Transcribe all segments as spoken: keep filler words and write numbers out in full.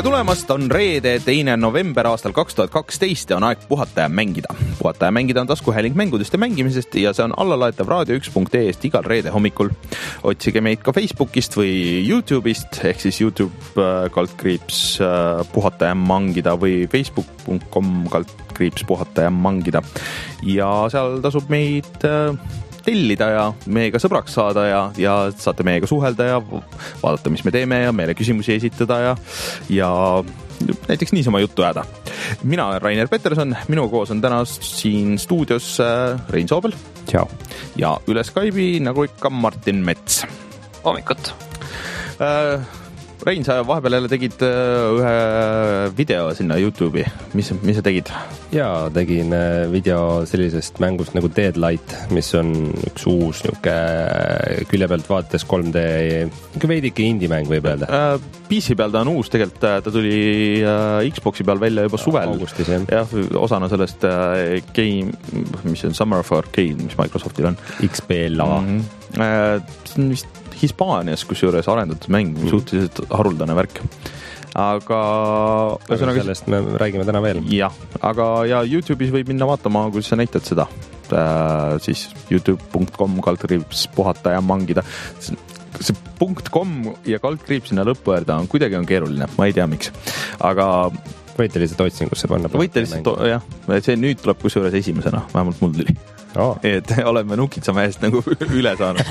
tere tulemast, on reede, teine november aastal kaks tuhat kaksteist ja on aeg puhata ja mängida. Puhata ja mängida on taskuhääling mängudest ja mängimisest ja see on allalaetav raadio üks punkt ee-st igal reede hommikul. Otsige meid ka Facebookist või YouTube'ist, ehk siis YouTube kaldkriips puhata ja mangida või facebook punkt com kaldkriips puhata ja mangida. Ja seal tasub meid tellida ja meiega sõbraks saada ja, ja saate meiega suhelda ja vaadata, mis me teeme ja meile küsimusi esitada ja, ja näiteks niisama juttu jääda. Mina olen Rainer Peterson, minu koos on täna siin stuudios Rein Soobel. Ciao. Ja üle Skype'i nagu ikka Martin Mets. Hommikut. Äh, Rein, sa vahepeal jälle tegid ühe video sinna YouTube'i. Mis, mis sa tegid? Jaa, tegin video sellisest mängust nagu Deadlight, mis on üks uus niuke külje pealt vaadates kolm D, veidike indie-mäng võib öelda. P C peal ta on uus, tegelikult ta tuli Xboxi peal välja juba suvel. Augustis, jah. Jah, osana sellest game, mis on Summer of Arcade, mis Microsoftil on. X B L A. Mm-hmm. See on vist Hispaanias, kus juures arendatud mäng, mm. suhteliselt haruldane värk. Aga, aga sellest me räägime täna veel. Jah, aga ja YouTube'is võib minna vaatama, kui sa näitad seda. Äh, siis youtube punkt com kaldkriips puhata ja mangida. See .com ja kaldkriips sinna lõppu äärda on kuidagi on keeruline, ma ei tea miks. Aga võite lihtsalt otsingusse panna. Võite lihtsalt, jah. See nüüd tuleb kusjuures esimesena, vähemalt mul tuli. Oh. Et oleme nukitsama eest nagu üle saanud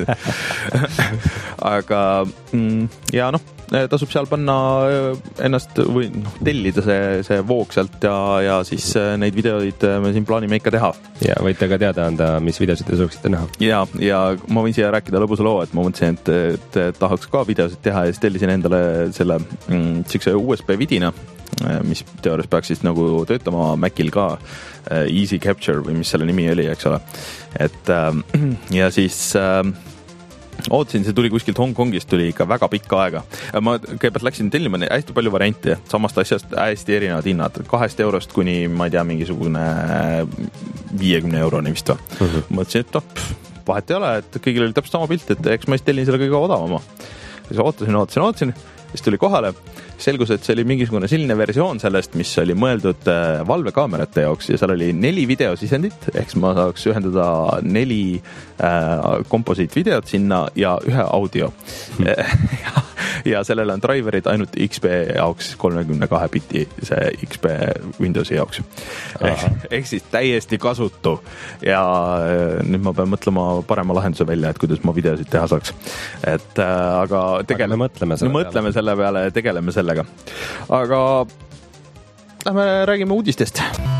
aga ja noh, tasub seal panna ennast või noh, tellida see, see voog sealt ja, ja siis neid videoid me siin plaanime ikka teha. Ja võite ka teada anda, mis videosid te sooviksite näha. Ja, ja ma võin siia rääkida lõbusa loo, et ma mõtlesin, et, et tahaks ka videosid teha ja siis tellisin endale selle mm, sikse U S B vidina, mis teoorias peaks siis nagu töötama Macil ka, Easy Capture või mis selle nimi oli, eks ole. Et ja siis ootasin, see tuli kuskilt Hongkongist, tuli ikka väga pikka aega. Ma kõigepealt läksin tellima hästi palju variante, samast asjast hästi erinevad hinnad, kahest eurost kuni, ma ei tea, mingisugune viiekümne euroni vist või. Uh-huh. Mõtlesin, et top, vahet ei ole, et kõigil oli täpselt sama pilt, et eks ma siis tellin selle kõige odavama. Siis ootasin, ootasin, ootasin, siis tuli kohale. Selgus, et see oli mingisugune selline versioon sellest, mis oli mõeldud valvekaamerate jaoks ja seal oli neli videosisendit, ehk ma saaks ühendada neli äh, komposiitvideot sinna ja ühe audio. Hmm. ja, ja sellele on driverid ainult X B jaoks kolmekümne kahe biti, see X B Windowsi jaoks. Ehk, ehk siis täiesti kasutu ja nüüd ma pean mõtlema parema lahenduse välja, et kuidas ma videosid teha saaks. Et, äh, aga tegele... me mõtleme selle, me mõtleme selle peale ja tegeleme selle. Aga lähme räägime uudistest.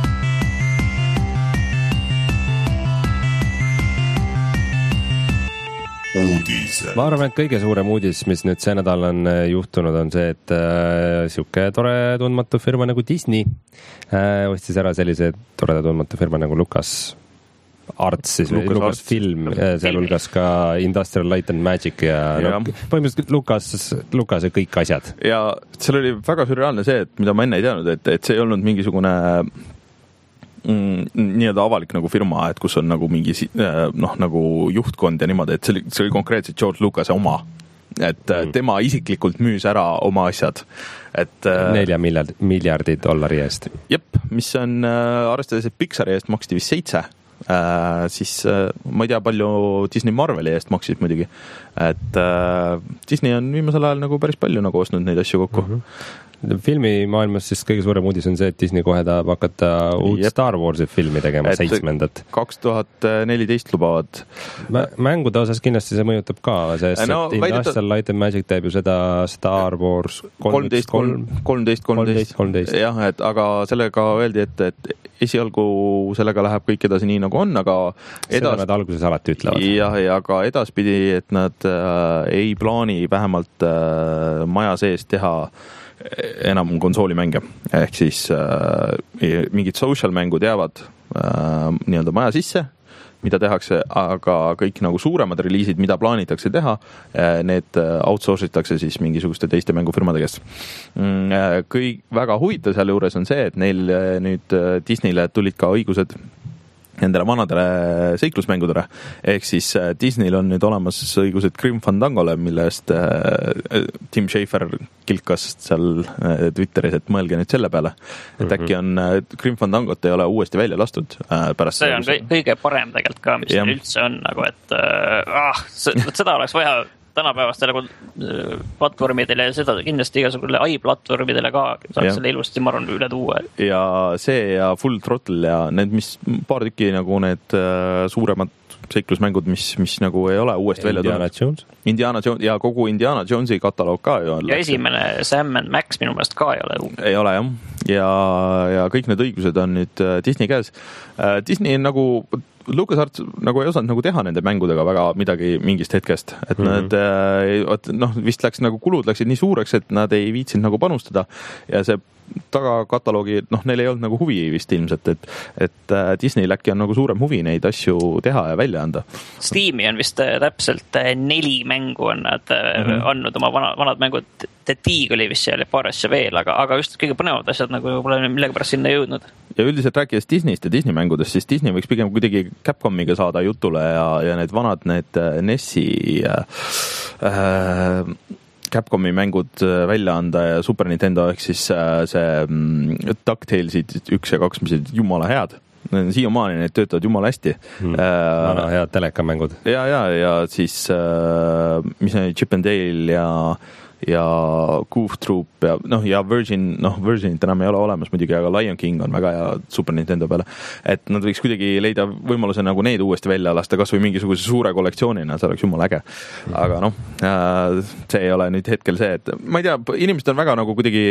Uudise. Ma arvan, et kõige suurem uudis, mis nüüd see nädal on juhtunud, on see, et äh, siuke tore tundmatu firma nagu Disney äh, ostis ära sellise tore tundmatu firma nagu Lucas Arts, siis Lucas, Lucas Film, sealhulgas ka Industrial Light and Magic ja, ja. No, põhimõtteliselt Lucas, Lucas ja kõik asjad. Ja seal oli väga sürreaalne see, et mida ma enne ei teadnud, et, et see ei olnud mingisugune mm, nii-öelda avalik nagu firma, et kus on nagu mingi noh, nagu juhtkond ja niimoodi, et see oli, see oli konkreetselt George Lucas oma. Et mm. tema isiklikult müüs ära oma asjad. Et, nelja miljard, miljardi dollari eest. Jep, mis on arvestades, et Pixari eest maksti vist seitse. Äh, siis äh, ma ei tea, palju Disney Marveli eest maksis muidugi, et äh, Disney on viimasel ajal nagu päris palju nagu ostnud neid asju kokku. Mm-hmm. Filmi maailmas siis kõige suurem uudis on see, et Disney kohe tahab hakata uut Jep. Star Warsi filmi tegema, et seitsmendat. kaks tuhat neliteist lubavad. Mängude osas kindlasti see mõjutab ka, sest no, et Industrial Light and Magic teeb ju seda Star Wars kolmteist kolmteist jah, et aga sellega öeldi, et, et esialgu sellega läheb kõik edasi nii nagu on, aga edas... seda nad alguses alati ütlevad. Jah, ja aga edaspidi, et nad äh, ei plaani vähemalt äh, maja sees teha enam konsoolimänge, ehk siis äh, mingid social mängud jäävad äh, nii-öelda maja sisse, mida tehakse, aga kõik nagu suuremad reliisid, mida plaanitakse teha, äh, need outsource itakse siis mingisuguste teiste mängufirmade käest. Mm, kõik väga huvitav seal juures on see, et neil nüüd Disneyle tulid ka õigused nendele vanadele seiklusmängudele. Ehk siis Disneyl on nüüd olemas õigused Grim Fandangole, millest Tim Schafer kilkas seal Twitteris, et mõelge nüüd selle peale, et mm-hmm. äkki on Grim Fandangot ei ole uuesti välja lastud pärast. See on see, kõige parem tegelikult ka, mis ja. üldse on, nagu et ah, seda oleks vaja tänapäevastele platvormidele ja seda kindlasti igasugusele i-platvormidele ka saaks ja. Selle ilusti, ma arvan, üle tuua. Ja see ja Full Throttle ja need, mis paar tükki nagu need uh, suuremad seiklusmängud, mis, mis nagu ei ole uuesti välja Indiana Jones. Indiana Jones ja kogu Indiana Jonesi kataloog ka ju on. Ja esimene Sam and Max minu meelest ka ei ole. Ei ole jah. Ja, ja kõik need õigused on nüüd Disney käes. Disney on nagu LucasArts nagu ei osanud nagu teha nende mängudega väga midagi mingist hetkest, et mm-hmm. nad noh, vist läks nagu kulud läksid nii suureks, et nad ei viitsinud nagu panustada ja see tagakataloogi, noh, neil ei olnud nagu huvi vist ilmselt, et, et Disneyl äkki on nagu suurem huvi neid asju teha ja välja anda. Steam'i on vist täpselt neli mängu on nad mm-hmm. andnud oma vana, vanad mängud. The Dig oli vist seal ja paar asja veel, aga, aga just kõige põnevad asjad nagu pole millega pärast sinna jõudnud. Ja üldiselt rääkides Disneyst ja Disney mängudest, siis Disney võiks pigem kuidagi Capcomiga saada jutule ja, ja need vanad need N E S-i äh, Capcomi mängud välja anda ja Super Nintendo ehk siis see DuckTalesid üks ja kaks, mis olid jumala head. Siiamaani need töötavad jumala hästi. Hmm. Vana head telekamängud. Ja, ja, ja siis mis on Chip and Dale ja ja Goof Troop ja noh, ja Virgin, noh, Virginit enam ei ole olemas muidugi, aga Lion King on väga hea Super Nintendo peale, et nad võiks kuidagi leida võimaluse nagu neid uuesti välja lasta, kas või mingisuguse suure kollektsioonina, see oleks jumala äge. Aga noh, see ei ole nüüd hetkel see, et ma ei tea, inimesed on väga nagu kuidagi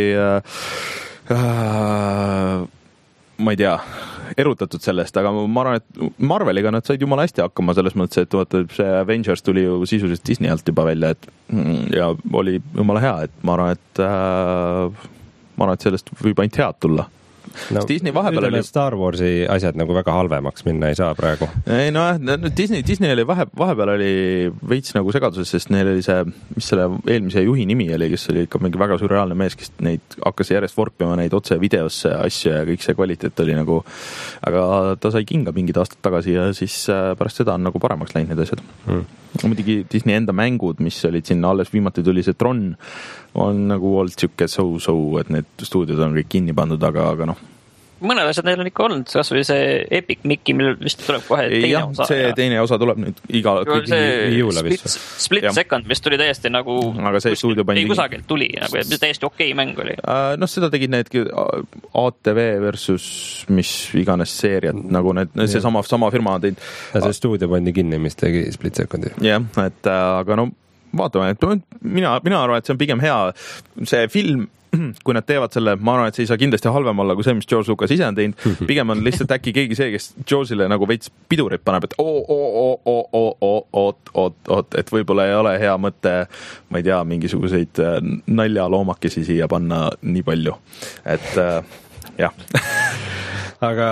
äh, ma ei tea, erutatud sellest, aga ma arvan, et Marveliga nad said jumala hästi hakkama selles mõttes, et vaata, see Avengers tuli ju sisuliselt Disney alt juba välja, et ja oli jumala hea, et ma arvan, et äh, ma arvan, et sellest võib ainult head tulla. No, Disney vahepeal oli Star Warsi asjad nagu väga halvemaks minna ei saa praegu. Ei no Disney, Disney oli vahe, vahepeal oli veits nagu segaduses, sest neil oli see, mis selle eelmise juhi nimi oli, kes oli ikka mingi väga surreaalne mees, kes neid hakkas järjest vorpima neid otse videosse asju ja kõik see kvaliteet oli nagu, aga ta sai kinga mingid aastad tagasi ja siis pärast seda on nagu paremaks läinud need asjad. Hmm. Muidugi Disney enda mängud, mis olid siin alles viimati tuli see Tron, on nagu olnud siuke so-so, et need stuudiod on kõik kinni pandud, aga, aga noh. Mõned asjad neil on ikka olnud, kas või see Epic Mickey, millel vist tuleb kohe teine ja, osa. see ja... teine osa tuleb nüüd iga... Split, split Second, mis tuli täiesti nagu... Aga see stuudio pani... Ei kusagilt tuli, nagu, täiesti okei mäng oli. Uh, noh, seda tegid need A T V versus mis iganes seeriad, nagu need, see sama, sama firma on teinud. Ja see stuudio pandi kinni, mis tegi Split Secondi. Jah, et aga no vaatame, et mina, mina arvan, et see on pigem hea see film, kui nad teevad selle, ma arvan, et see ei saa kindlasti halvem olla kui see, mis George Lucas ise on teinud. Pigem on lihtsalt äkki keegi see, kes George'ile nagu veits pidurit paneb, et oo, oo, oo, oo, oo, oot, oot, oot, et võib-olla ei ole hea mõte, ma ei tea, mingisuguseid naljaloomakesi siia panna nii palju. Et jah. Aga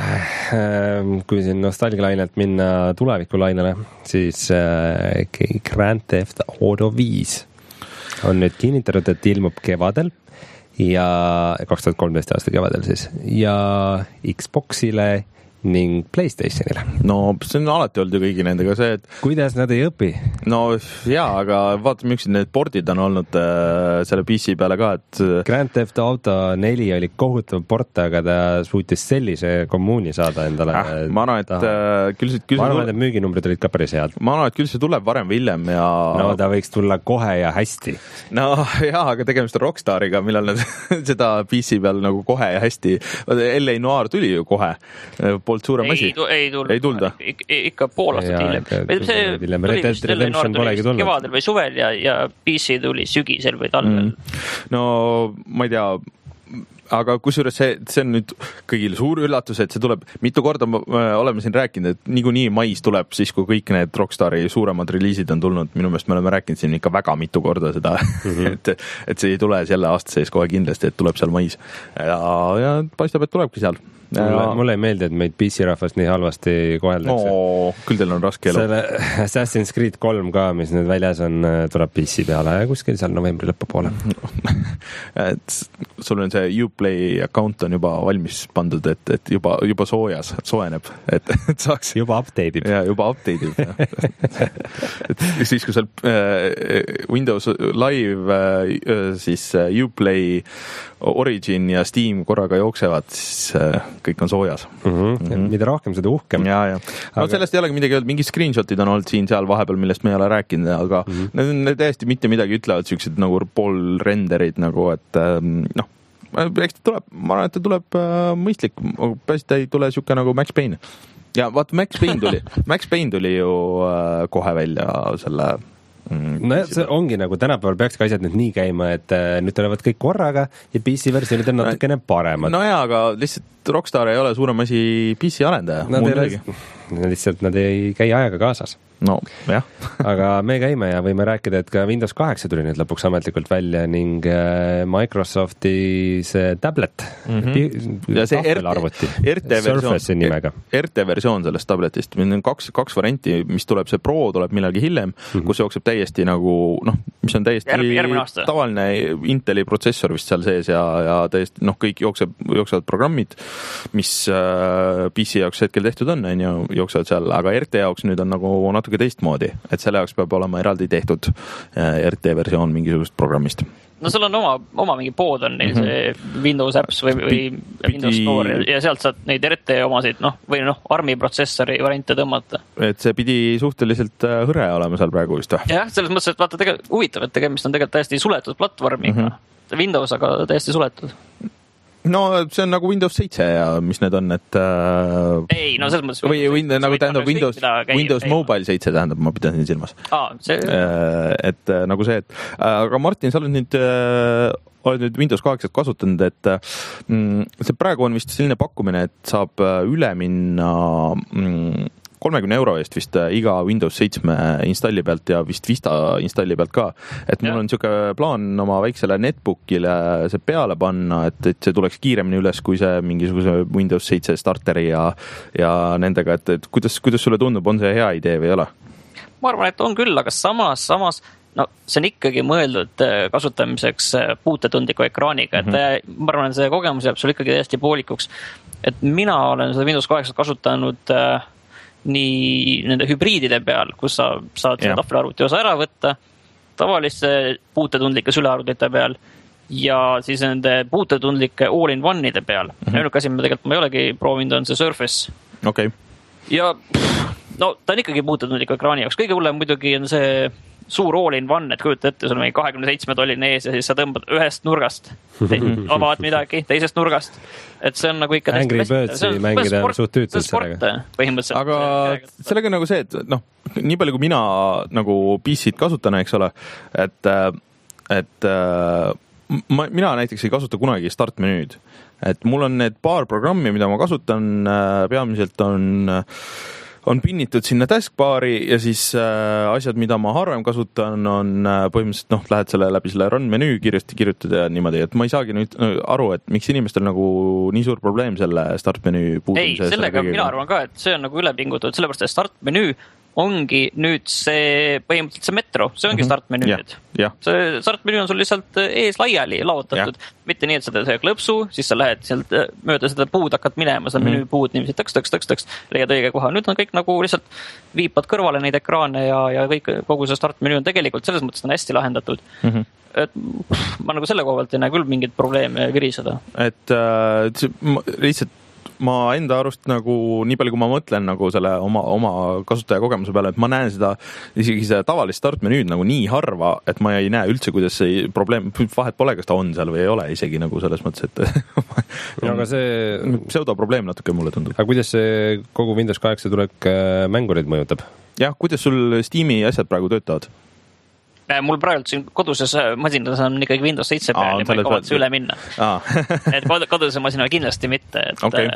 kui siin nostalgilainelt minna tulevikulainele, siis Grand Theft Auto viis on nüüd kinnitatud, et ilmub kevadel ja kaks tuhat kolmteist aasta kevadel siis ja Xboxile ning PlayStationile. No see on alati olnud ju kõigi nendega see, et... Kuidas nad ei õpi? No jaa, aga vaatame, miks need pordid on olnud äh, selle P C peale ka, et... Grand Theft Auto neli oli kohutav port, aga ta suutis sellise kommuuni saada endale. Äh, ma arvan, et äh, küll see... Küll ma arvan, et müüginumbrid olid ka päris head. Ma arvan, et küll see tuleb varem või hiljem ja... No ta võiks tulla kohe ja hästi. No jaa, aga tegemist on Rockstariga, millal nad seda P C peal nagu kohe ja hästi... L A Noir tuli ju kohe suurem asi. Ei, ei tulnud. Ei tulda. Ik, ikka pool aastat hiljem. See tuli vist kevadel või suvel ja, ja P C tuli sügisel või talvel. Mm. No ma ei tea, aga kusjuures see, see on nüüd kõigile suur üllatus, et see tuleb mitu korda, oleme siin rääkinud, et niikuinii mais tuleb siis, kui kõik need Rockstari suuremad reliisid on tulnud, minu meelest me oleme rääkinud siin ikka väga mitu korda seda, mm-hmm. et, et see ei tule selle aasta sees kohe kindlasti, et tuleb seal mais ja, ja paistab, et tulebki seal. Mulle, mulle ei meeldi, et meid P C rahvast nii halvasti koheldakse. No, küll teil on raske elu. Selle Assassin's Creed kolm ka, mis nüüd väljas on, tuleb P C peale ja kuskil seal novembri lõpu poole. Et sul on see Uplay account on juba valmis pandud, et, et juba, juba soojas, soojeneb, et, et saaks. Juba update ib. Ja, juba update ib. et siis, kui seal äh, Windows Live äh, siis äh, Uplay, Origin ja Steam korraga jooksevad, siis äh, kõik on soojas. Mm-hmm. Mm-hmm. Mida rohkem, seda uhkem. Ja, ja. No aga... sellest ei olegi midagi öelda, mingi screenshotid on olnud siin seal vahepeal, millest me ei ole rääkinud, aga mm-hmm. need, need täiesti mitte midagi ütlevad, siuksed nagu pool renderid nagu, et noh, eks ta tuleb, ma arvan, et ta tuleb äh, mõistlik, pääst ta ei tule siuke nagu Max Payne. Ja vaata, Max Payne tuli, Max Payne tuli ju äh, kohe välja selle Mm, no jah, see ongi nagu tänapäeval peaks ka asjad nüüd nii käima, et äh, nüüd tulevad kõik korraga ja P C-versioonid on natukene paremad. No jaa, aga lihtsalt Rockstar ei ole suurem asi P C-arendaja. Nad ei, lihtsalt nad ei käi ajaga kaasas. No, jah. Aga me käime ja võime rääkida, et ka Windows kaheksa tuli nüüd lõpuks ametlikult välja ning Microsofti see tablet mm-hmm. ja see R T versioon, R T versioon sellest tabletist, meil on kaks, kaks varianti, mis tuleb, see Pro tuleb millalgi hiljem, mm-hmm. kus jookseb täiesti nagu, noh, mis on täiesti Järg, tavaline Inteli protsessor vist seal sees ja, ja täiesti, noh, kõik jookseb, jooksevad programmid, mis äh, P C jaoks hetkel tehtud on, on ju, jooksevad seal, aga R T jaoks nüüd on nagu natuke teistmoodi, et selle jaoks peab olema eraldi tehtud R T versioon mingisugust programmist. No seal on oma, oma mingi pood on neil mm-hmm. see Windows Apps või, või P- Windows Store ja sealt saad neid R T omasid, noh, või noh, ARMi protsessori variante tõmmata. Et see pidi suhteliselt hõre olema seal praegu vist või? Jah, selles mõttes, et vaata tegelikult huvitav, et tegemist on tegelikult täiesti suletud platvormiga. Mm-hmm. Windows aga täiesti suletud. No see on nagu Windows seitse ja mis need on, et äh, ei, no selles mõttes või Windows, nagu tähendab Windows, Windows Mobile seitse tähendab, ma pidasin silmas. Aa, see... et nagu see, et aga Martin, sa oled nüüd oled nüüd Windows kaheksa kasutanud, et see praegu on vist selline pakkumine, et saab üle minna kolmekümne euro eest vist iga Windows seitse installi pealt ja vist Vista installi pealt ka. Et mul ja. on siuke plaan oma väiksele netbookile see peale panna, et, et see tuleks kiiremini üles kui see mingisuguse Windows seitse starteri ja, ja nendega, et, et kuidas, kuidas sulle tundub, on see hea idee või ei ole? Ma arvan, et on küll, aga samas, samas no see on ikkagi mõeldud kasutamiseks puutetundliku ekraaniga, et mm-hmm. ma arvan, et see kogemus jääb sul ikkagi täiesti poolikuks. Et mina olen seda Windows kaheksa kasutanud äh, nii nende hübriidide peal, kus sa saad yeah. tahvelarvuti osa ära võtta, tavaliste puutetundlike sülearvutite peal ja siis nende puutetundlike all-in-one'ide peal. Mm-hmm. Ainuke asi, ma tegelikult ma ei olegi proovinud, on see Surface. Okay. Ja no ta on ikkagi puutetundliku ekraani jaoks. Kõige hullem muidugi on see suur all-in-one, et kujuta ette, sul on mingi kahekümne seitsme tolline ees ja siis sa tõmbad ühest nurgast, te- avaad midagi, teisest nurgast. Et see on nagu ikka... Angry Birdsi mängida on suht tüütud sellega. Põhimõtteliselt. Aga sellega nagu see, et noh, nii palju kui mina nagu P C-d kasutan, eks ole, et, et ma, mina näiteks ei kasuta kunagi startmenüüd. Et mul on need paar programmi, mida ma kasutan, peamiselt on... on pinnitud sinna taskbari ja siis äh, asjad, mida ma harvem kasutan, on äh, põhimõtteliselt, noh, lähed selle läbi selle run menüü kiiresti kirjutada ja niimoodi, et ma ei saagi nüüd aru, et miks inimestel nagu nii suur probleem selle startmenüü puudumise. Ei, sellega mina arvan ka, et see on nagu ülepingutud, sellepärast, et startmenüü ongi nüüd see põhimõtteliselt see metro, see ongi startmenüü nüüd. Ja. See startmenüü on sul lihtsalt ees laiali laotatud, ja. Mitte nii, et sa teed klõpsu, siis sa lähed sealt mööda seda puud, hakkad minema, seda mm-hmm. menüü puud niiviisi tõks, tõks, tõks, tõks, leiad õige koha. Nüüd on kõik nagu lihtsalt viipad kõrvale neid ekraane ja, ja kõik, kogu see startmenüü on tegelikult selles mõttes on hästi lahendatud. Mm-hmm. Et ma nagu selle koha pealt ei näe küll mingit probleeme viriseda. Et äh, lihtsalt ma enda arust nagu, nii palju kui ma mõtlen nagu selle oma, oma kasutaja kogemuse peale, et ma näen seda, isegi seda tavalist startmenüüd nagu nii harva, et ma ei näe üldse, kuidas see probleem, vahet pole, kas ta on seal või ei ole isegi nagu selles mõttes, et aga see pseudoprobleem natuke mulle tundub. Aga kuidas see kogu Windows kaheksa tulek mängurid mõjutab? Jah, kuidas sul Steam'i asjad praegu töötavad? Mul praegu siin koduses masinas on ikkagi Windows seitse peal ja ma ei kavatse üle minna. Et koduse masina kindlasti mitte. Et, okay.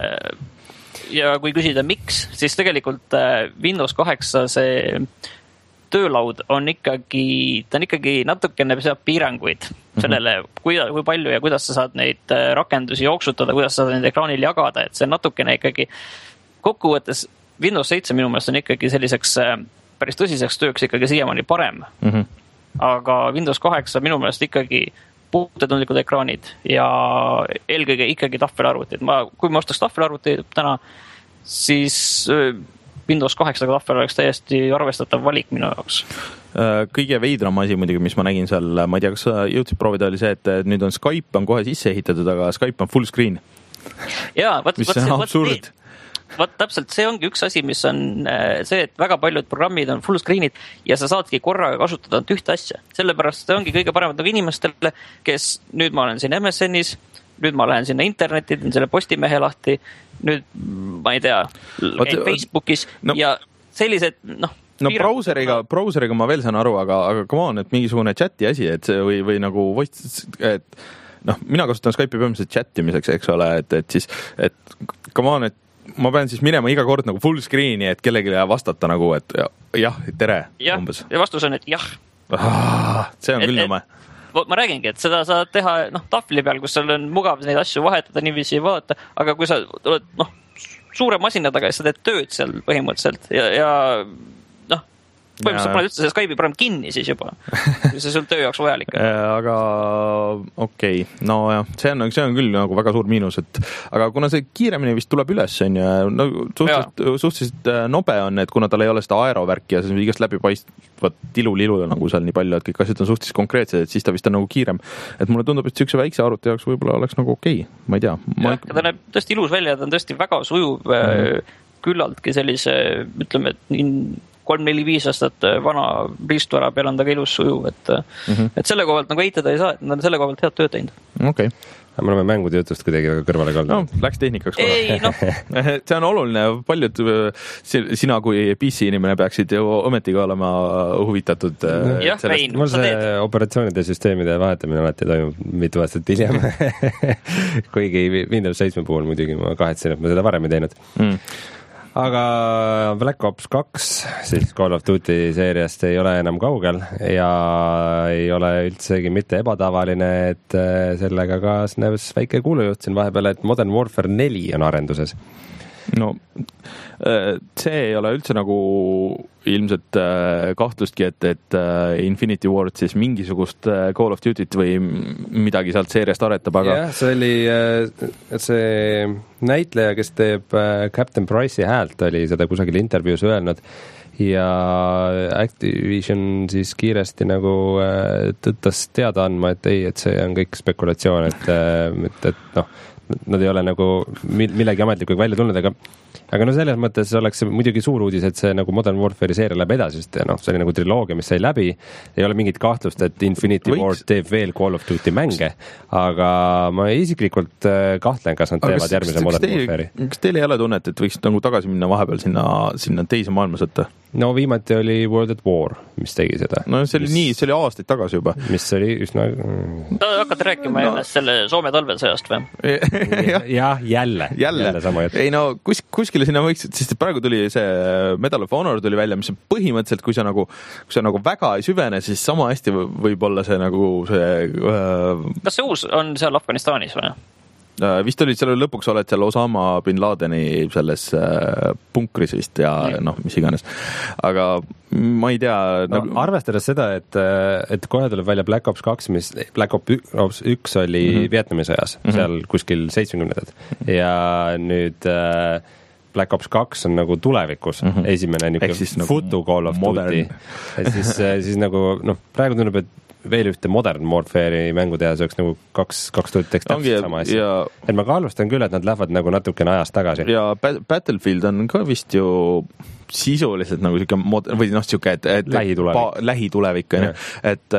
Ja kui küsida miks, siis tegelikult Windows kaheksa see töölaud on ikkagi, ta on ikkagi natukene seab piiranguid sellele, kui, kui palju ja kuidas sa saad neid rakendusi jooksutada, kuidas sa saad neid ekraanil jagada, et see on natukene ikkagi kokkuvõttes Windows seitse minu meelest on ikkagi selliseks päris tõsiseks tööks ikkagi siiamaani parem. Mm-hmm. Aga Windows kaheksa minu meelest ikkagi puutetundlikud ekraanid ja eelkõige ikkagi tahvelarvutid. Ma, kui ma ostaks tahvelarvuti täna, siis Windows kaheksa tahvel oleks täiesti arvestatav valik minu jaoks. Kõige veidram asi muidugi, mis ma nägin seal, ma ei tea, kas sa jõudsid proovida, oli see, et nüüd on Skype on kohe sisse ehitatud, aga Skype on full screen. Jaa, võt, mis on absurd. Vaat täpselt, see ongi üks asi, mis on see, et väga paljud programmid on full screen'id ja sa saadki korraga kasutada ühte asja. Sellepärast see ongi kõige paremad nagu inimestele, kes nüüd ma olen siin M S N-is, nüüd ma lähen sinna internetti, teen selle postimehe lahti, nüüd ma ei tea, käin Facebookis no, ja sellised, noh, no brauseriga, brauseriga ma veel saan aru, aga, aga come on, et mingisugune chati asi, et see või, või nagu voice, et noh, mina kasutan Skype'i põhimõtteliselt chatimiseks, eks ole, et, et siis, et come on, et ma pean siis minema iga kord nagu full screen'i, et kellelegi vastata nagu, et jah, tere. Ja, ja vastus on, et jah. Ah, see on et, küll nõme. Ma räägingi, et seda saad teha noh, tahvli peal, kus sul on mugav neid asju vahetada, niiviisi vaadata, aga kui sa oled noh, suure masina taga, sa teed tööd seal põhimõtteliselt ja, ja noh, põhimõtteliselt paned üldse see Skype'i program kinni siis juba, kui see sul töö jaoks vajalik on. Aga okei, okay. No jah, see on, see on küll nagu väga suur miinus, et aga kuna see kiiremini vist tuleb üles, on ju, no suhteliselt, suhteliselt nobe on, et kuna tal ei ole seda aerovärki ja see igast läbipaistvat tilu-lilu nagu seal nii palju, et kõik asjad on suhteliselt konkreetsed, et siis ta vist on nagu kiirem. Et mulle tundub, et sükse väikse arvuti jaoks võib-olla oleks nagu okei, okay. Ma ei tea. Ma... Ja, ta näeb tõesti ilus välja, ta on tõesti väga sujuv mm. küllaltki sellise, ütleme, et kolm neli viis aastat vana riistvara peal on taga ilus sujuv, et, mm-hmm. et selle kohalt nagu eitada ei saa, et nad on selle kohalt head tööd teinud. Okei. Okay. Me oleme mängude jutust kuidagi väga kõrvale kaldu. No, läks tehnikaks korra. Ei, no. See on oluline. Paljud sina kui P C inimene peaksid ju ometiga olema huvitatud. No, jah, Rein. Mul see teed. Operatsioonide süsteemide vahetamine alati toimub mitu aastat hiljem. Kuigi Windows seitse puhul muidugi ma kahetsen, et ma seda varem ei teinud. Mm. Aga Black Ops kaks, siis Call of Duty seeriast ei ole enam kaugel ja ei ole üldsegi mitte ebatavaline, et sellega kaasnevs väike kuulujutt siin vahepeal, et Modern Warfare neli on arenduses. No see ei ole üldse nagu ilmselt kahtlustki, et, et Infinity Ward siis mingisugust Call of Duty't või midagi sealt seeriast aretab, aga... jah, see oli see näitleja, kes teeb Captain Price'i häält, oli seda kusagil intervjuus öelnud ja Activision siis kiiresti nagu tõttas teada andma, et ei, et see on kõik spekulatsioon, et, et, et noh, nad ei ole nagu millegi ametlikuga välja tulnud, aga aga no selles mõttes oleks muidugi suur uudis, et see nagu Modern Warfare'i seeria läheb edasi, sest noh, see oli nagu triloogia, mis sai läbi, ei ole mingit kahtlust, et Infinity Võiks... Ward teeb veel Call of Duty mänge, aga ma isiklikult kahtlen, kas nad teevad kas, järgmise Modern teil, Warfare'i. Kas teil ei ole tunnet, et võiks nagu tagasi minna vahepeal sinna, sinna teise maailmasõtta? No viimati oli World at War, mis tegi seda. No see oli mis, nii, see oli aastaid tagasi juba. Mis oli üsna... No, hakkad rääkima no. ennast selle Soome talvesõjast või? jah, jälle. Jälle. jälle sama jutt. Ei no, kus, kuskile sinna võiks, sest praegu tuli see Medal of Honor tuli välja, mis põhimõtteliselt, kui sa nagu, kui sa nagu väga ei süvene, siis sama hästi võib olla see nagu see... Äh... Kas see uus on seal Afganistanis või? Vist olid seal lõpuks oled seal Osama bin Ladeni selles äh, punkris vist ja mm. noh, mis iganes. Aga ma ei tea... No, nagu... Arvestades seda, et, et kohe tuleb välja Black Ops kaks, mis Black Ops üks oli mm-hmm. Vietnami sõjas, mm-hmm. seal kuskil seitsmekümnendad. Mm-hmm. Ja nüüd äh, Black Ops kaks on nagu tulevikus mm-hmm. esimene niisugune futu Call of Duty. Ja siis, siis nagu, noh, praegu tundub, et veel ühte Modern Warfare'i mängu teha, see oleks nagu kaks, kaks tuhat teeks täpselt sama asja. Ja... Et ma kaalustan küll, et nad lähevad nagu natukene ajast tagasi. Ja Battlefield on ka vist ju sisuliselt nagu siuke mod- või noh, siuke, et, et lähitulevik, pa, lähitulevik on, et,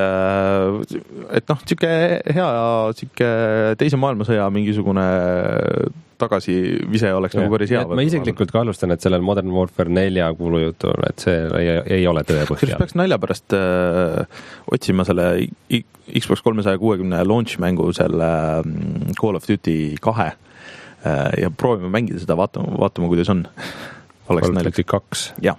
et noh, siuke hea siuke teise maailmasõja mingisugune tagasi vise oleks ja. Nagu päris hea. Ma isiklikult kaalustan, et sellel Modern Warfare nelja kuulujutul, et see ei, ei ole tõe põhjal. Kas peaks nalja pärast äh, otsima selle Xbox kolmesaja kuuekümne launch mängu selle Call of Duty kahe äh, ja proovime mängida seda, vaatama, vaatama kuidas on. Call of Duty kaks. Jah.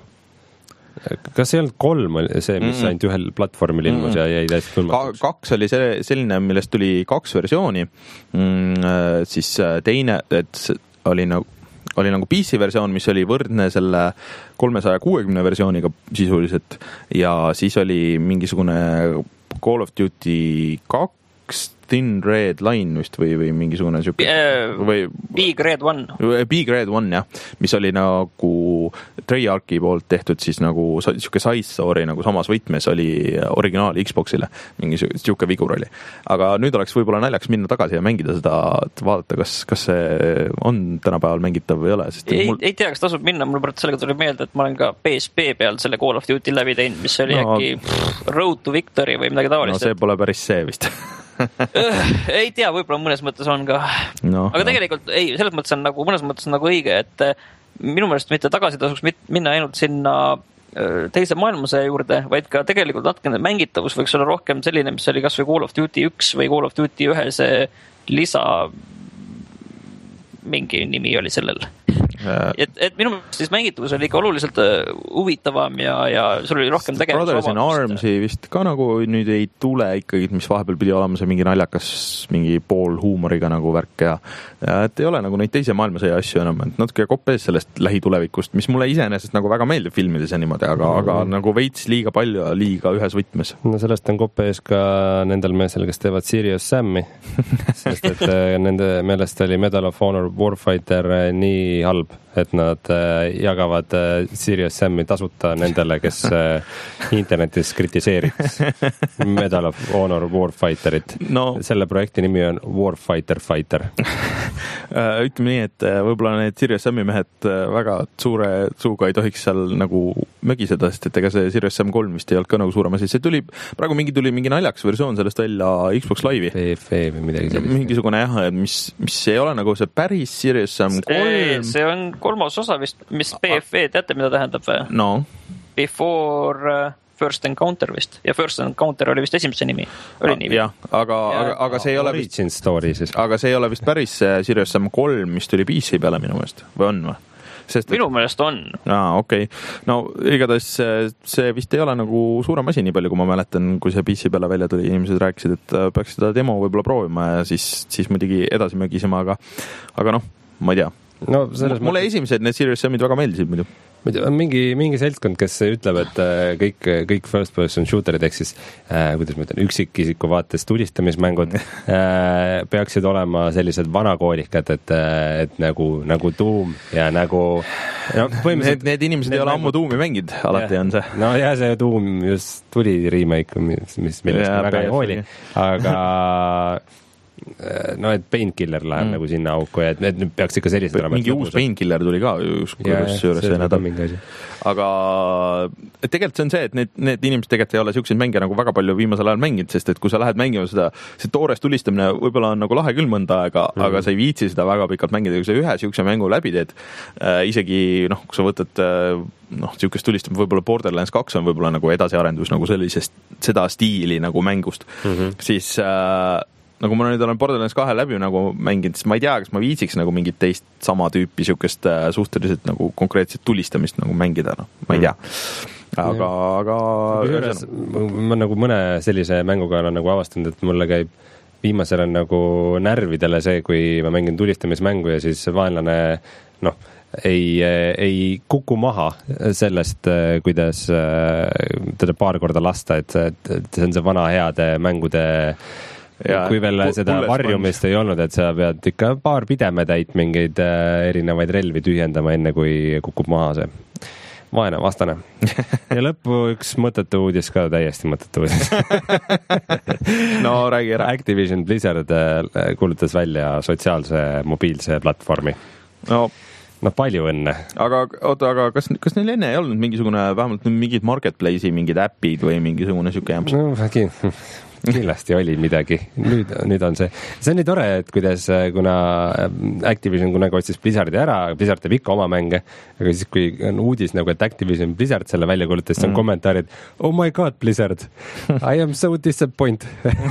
Kas ei olnud kolm see, mis mm. ainult ühel platvormil ilmus mm. ja jäi täiesti tundmatuks? Kaks oli see, selline, millest tuli kaks versiooni, mm, siis teine, et oli nagu, oli nagu P C versioon, mis oli võrdne selle kolmesaja kuuekümne versiooniga sisuliselt ja siis oli mingisugune Call of Duty kaks Thin Red Line vist või, või mingisugune siuke uh, või Big Red One. Big Red One jah, mis oli nagu Treyarchi poolt tehtud siis nagu siuke side story nagu samas võtmes oli originaal Xboxile, mingi siuke vigur oli. Aga nüüd oleks võib-olla naljakas minna tagasi ja mängida seda, vaadata, kas, kas see on tänapäeval mängitav või ei ole. Ei, mul... ei tea, kas tasub minna, mul praegu sellega tuli meelde, et ma olen ka P S P peal selle Call of Duty läbi teinud, mis oli no, äkki pff, Road to Victory või midagi taolist. No see pole päris see vist ei tea, võib-olla mõnes mõttes on ka no,. Aga no. Tegelikult ei, selles mõttes on nagu, mõnes mõttes on nagu õige, et minu meelest mitte tagasi tasuks minna ainult sinna teise maailmasõja juurde, vaid ka tegelikult natukene mängitavus võiks olla rohkem selline, mis oli kas või Call of Duty üks või Call of Duty ühe see lisa mingi nimi oli sellel. Et, et minu meelest siis mängitavus oli ikka oluliselt huvitavam ja, ja sul oli rohkem tegevus. Brothers in Armsi vist ka nagu nüüd ei tule ikkagi, mis vahepeal pidi olema see mingi naljakas, mingi pool huumoriga nagu värk ja, ja et ei ole nagu neid teise maailmasõja asju enam, et natuke kopees sellest lähitulevikust, mis mulle iseenesest nagu väga meeldib filmides ja niimoodi, aga, mm. aga nagu veits liiga palju ja liiga ühes võtmes. No sellest on kopees ka nendel meesel, kes teevad Serious Sam'i, sest et nende meelest oli Medal of Honor Warfighter nii halb, et nad jagavad Serious Sam'i tasuta nendele, kes internetis kritiseeriks Medal of Honor Warfighterit. No. Selle projekti nimi on Warfighter Fighter. Ütleme nii, et võib-olla need Serious Sam'i mehed väga suure suuga ei tohiks seal nagu mögiseda, sest et ega see Serious Sam kolm vist ei olnud ka nagu suurem asi. See tuli, praegu mingi tuli mingi naljaks versioon sellest välja Xbox Live'i. P F E või midagi sellist. Mingisugune jah, mis, mis ei ole nagu see päris Serious Sam kolm. See on kolmas osa vist, mis P F E, teate mida tähendab või? No. Before First Encounter vist. Ja First Encounter oli vist esimese nimi. Oli nimi. Jah, aga, ja, aga, aga see ei ole vist, story, siis. aga see ei ole vist päris Serious Sam kolm, mis tuli P C peale minu meelest. Või on või? Sest, et... Minu meelest on. Aa, okei. Okay. No igatahes see vist ei ole nagu suurem asi, nii palju kui ma mäletan, kui see P C peale välja tuli, inimesed rääkisid, et peaks seda demo võib-olla proovima ja siis, siis muidugi edasi mögisema, aga, aga noh, ma ei tea. No, mulle mõttes... esimesed need Serious Sam'id väga meeldisid muidu. Mingi, mingi seltskond, kes ütleb, et kõik, kõik first person shooterid ehk siis, äh, kuidas ma ütlen, üksikisiku vaates tulistamismängud äh, peaksid olema sellised vanakoolikad, et, et nagu, nagu Doom ja nagu no, need, need inimesed need ei ole ammu Doomi mängid, alati ja, on see. No ja see Doom just tuli remake, mis, mis millest ja, väga ei hooli, aga no, et Painkiller läheb mm. nagu sinna auku ja et need peaks ikka sellist olema. Mingi uus Painkiller tuli ka juures. Aga tegelikult see on see, et need, need inimesed tegelikult ei ole siukseid mänge nagu väga palju viimasel ajal mänginud, sest et kui sa lähed mängima seda, see toores tulistamine võib-olla on nagu lahe küll mõnda aega, mm. aga sa ei viitsi seda väga pikalt mängida, kui sa ühe siukse mängu läbi teed. Äh, isegi noh, kui sa võtad äh, noh, siukest tulistamine, võib-olla Borderlands kaks on võib-olla nagu edasiarendus nagu sellisest, seda stiili nagu mängust, mm-hmm. siis äh, nagu ma nüüd olen Borderlands kahe läbi nagu mänginud, siis ma ei tea, kas ma viitsiks nagu mingit teist sama tüüpi siukest suhteliselt nagu konkreetset tulistamist nagu mängida, noh, ma ei tea. Aga, aga... Ühes, ma nagu mõne sellise mänguga olen nagu avastanud, et mulle käib viimasel on nagu närvidele see, kui ma mängin tulistamismängu ja siis vaenlane, noh, ei, ei kuku maha sellest, kuidas teda paar korda lasta, et see, et see on see vana heade mängude ja, kui veel seda varjumist ei olnud, et sa pead ikka paar pideme täit mingeid erinevaid relvi tühjendama, enne kui kukub maha see vaene vastane. Ja lõppu üks mõttetu uudis ka, täiesti mõttetu uudis. No räägi ära. Activision Blizzard kuulutas välja sotsiaalse mobiilse platvormi. No no palju õnne. Aga oota, aga kas, kas neil enne ei olnud mingisugune, vähemalt mingid marketplace'i, mingid äpid või mingisugune siuke jämps? No vägi, kindlasti oli midagi. Nüüd, nüüd on see. See on nii tore, et kuidas, kuna Activision kunagi otsis Blizzardi ära, Blizzard teeb ikka oma mänge, aga siis kui on uudis nagu, et Activision Blizzard selle välja kuulutas, siis on mm. kommentaarid, oh my god, Blizzard, I am so disappointed.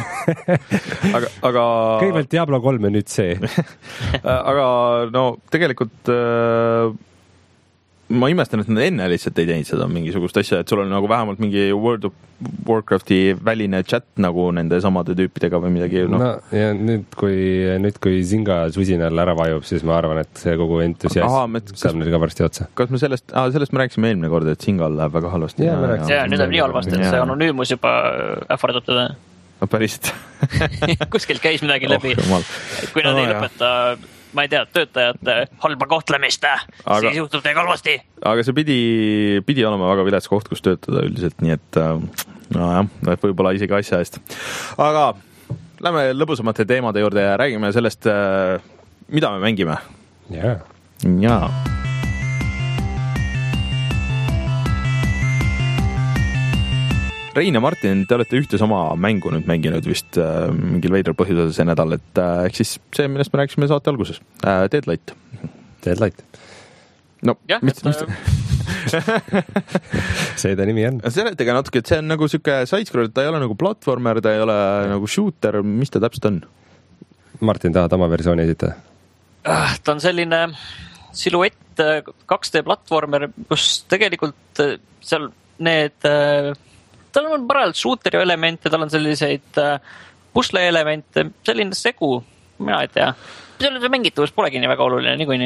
aga, aga... Kõigepealt Diablo kolm ja nüüd see. Aga no tegelikult äh... ma imestan, et nad enne lihtsalt ei teinud seda mingisugust asja, et sul on nagu vähemalt mingi World of Warcrafti väline chat nagu nende samade tüüpidega või midagi. No, no ja nüüd kui, nüüd kui Zynga susinal ära vajub, siis ma arvan, et see kogu entusiasm saab neil ka varsti otsa. Kas me sellest, ah, sellest me rääkisime eelmine kord, et Zyngal läheb väga halvasti. Ja, ja, ja nüüd läheb nii halvasti, et see anonüümus juba ähvardab teda. päriselt kuskil käis midagi läbi oh,, kui nad no, ei lõpeta ma ei tea, töötajate halba kohtlemist, aga, siis juhtub teie halvasti. Aga see pidi, pidi olema väga vilets koht, kus töötada üldiselt, nii et nojah, võib-olla isegi asja eest. Aga lähme lõbusamate teemade juurde ja räägime sellest, mida me mängime. Jaa. Jaa. Rein ja Martin, te olete ühte sama mängu nüüd mänginud vist äh, mingil veidral põhjusel see nädal, et äh, ehk siis see, millest me rääkisime saate alguses. Äh, Deadlight. Deadlight. No, ja, mis, mis... see ta nimi on. Seletage natuke, et see on nagu siuke side-scroll, ta ei ole nagu platvormer, ta ei ole nagu shooter, mis ta täpselt on? Martin, tahad oma versiooni esitada? Ah, ta on selline siluett kaks D platvormer, kus tegelikult seal need... tal on parajalt shooteri elemente, tal on selliseid pusle elemente, selline segu, mina ei tea. See mängitavus polegi nii väga oluline, niikuinii.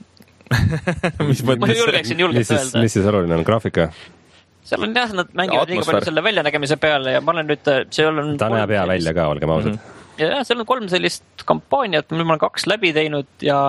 mis ma julgeksin julgelt öelda. Mis siis oluline on, graafika? Seal on jah, nad mängivad liiga palju selle väljanägemise peale ja ma olen nüüd, see on... Ta näeb hea välja ka, olgem ausad. Mm-hmm. Ja seal on kolm sellist kampaaniat, mille ma olen kaks läbi teinud ja...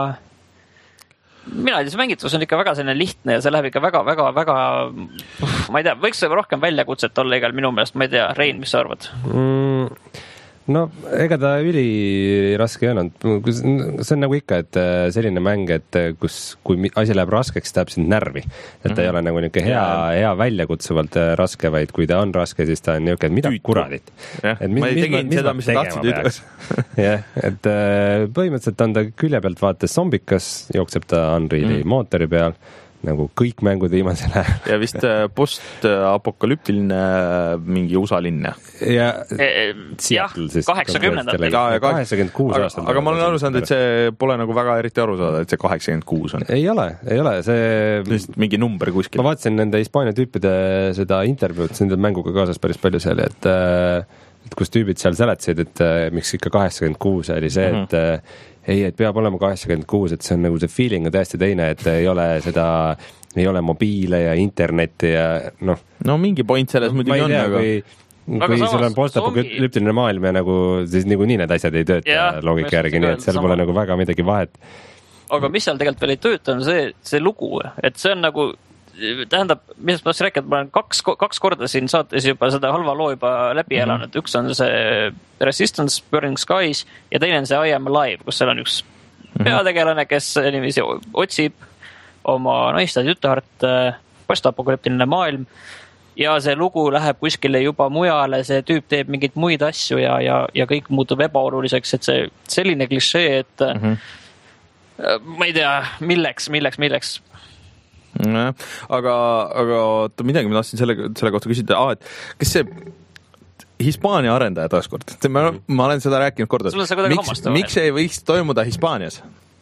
mina ei tea, see mängitavus on ikka väga selline lihtne ja see läheb ikka väga, väga, väga ma ei tea, võiks rohkem väljakutset olla igal minu meelest, ma ei tea, Rein, mis sa arvad? Mm, no ega ta üli raske ei olnud. See on nagu ikka, et selline mäng, et kus, kui asi läheb raskeks, ta läheb sind närvi. Et ta mm-hmm. ei ole nagu niuke hea, hea väljakutsevalt raske, vaid kui ta on raske, siis ta on niuke, et mida kuradit. Et mis, ma ei tegin seda, mis sa tahtsid ütles. jah, et põhimõtteliselt on ta külje pealt vaates zombikas, jookseb ta Unreali mm. mootori peal, nagu kõik mängud viimasel ajal. ja vist post-apokalüptiline mingi U S A linn. Ja, jah, kaheksakümnendatel. kaheksakümmend kuus aastal. Aga ma olen aru saanud, et see pole nagu väga eriti aru saada, et see kaheksakümmend kuus on. Ei ole, ei ole. See... Vist mingi number kuskil. Ma vaatasin nende Hispaania tüüpide seda intervjuud, nende mänguga kaasas päris palju seal, et, et kus tüübid seal seletasid, et miks ikka kaheksakümmend kuus oli see, et mm-hmm. ei, et peab olema kaheksakümmend kuus, et see on nagu see feeling on täiesti teine, et ei ole seda, ei ole mobiile ja internetti ja noh. No mingi point selles muidugi on, aga... Kui, kui sul on postapokalüptiline maailm ja nagu, siis nagu nii need asjad ei tööta ja, loogika järgi, nii et seal sama. Pole nagu väga midagi vahet. Aga mis seal tegelikult veel ei tööta, on see, see lugu, et see on nagu tähendab, mis ma tahtsin rääkida, ma olen kaks, kaks korda siin saates juba seda halva loo juba läbi mm-hmm. elanud. Üks on see Resistance Burning Skies ja teine on see I Am Alive, kus seal on üks mm-hmm. peategelane, kes niiviisi otsib oma naist ja tütart, postapokalüptiline maailm ja see lugu läheb kuskile juba mujale, see tüüp teeb mingeid muid asju ja, ja, ja kõik muutub ebaoluliseks, et see selline klišee, et mm-hmm. ma ei tea, milleks, milleks, milleks Ja, aga, aga midagi ma tahtsin selle, selle kohta küsida, ah, et kas see Hispaania arendaja taaskord, ma, ma olen seda rääkinud kordades, miks, miks ei võiks toimuda Hispaanias?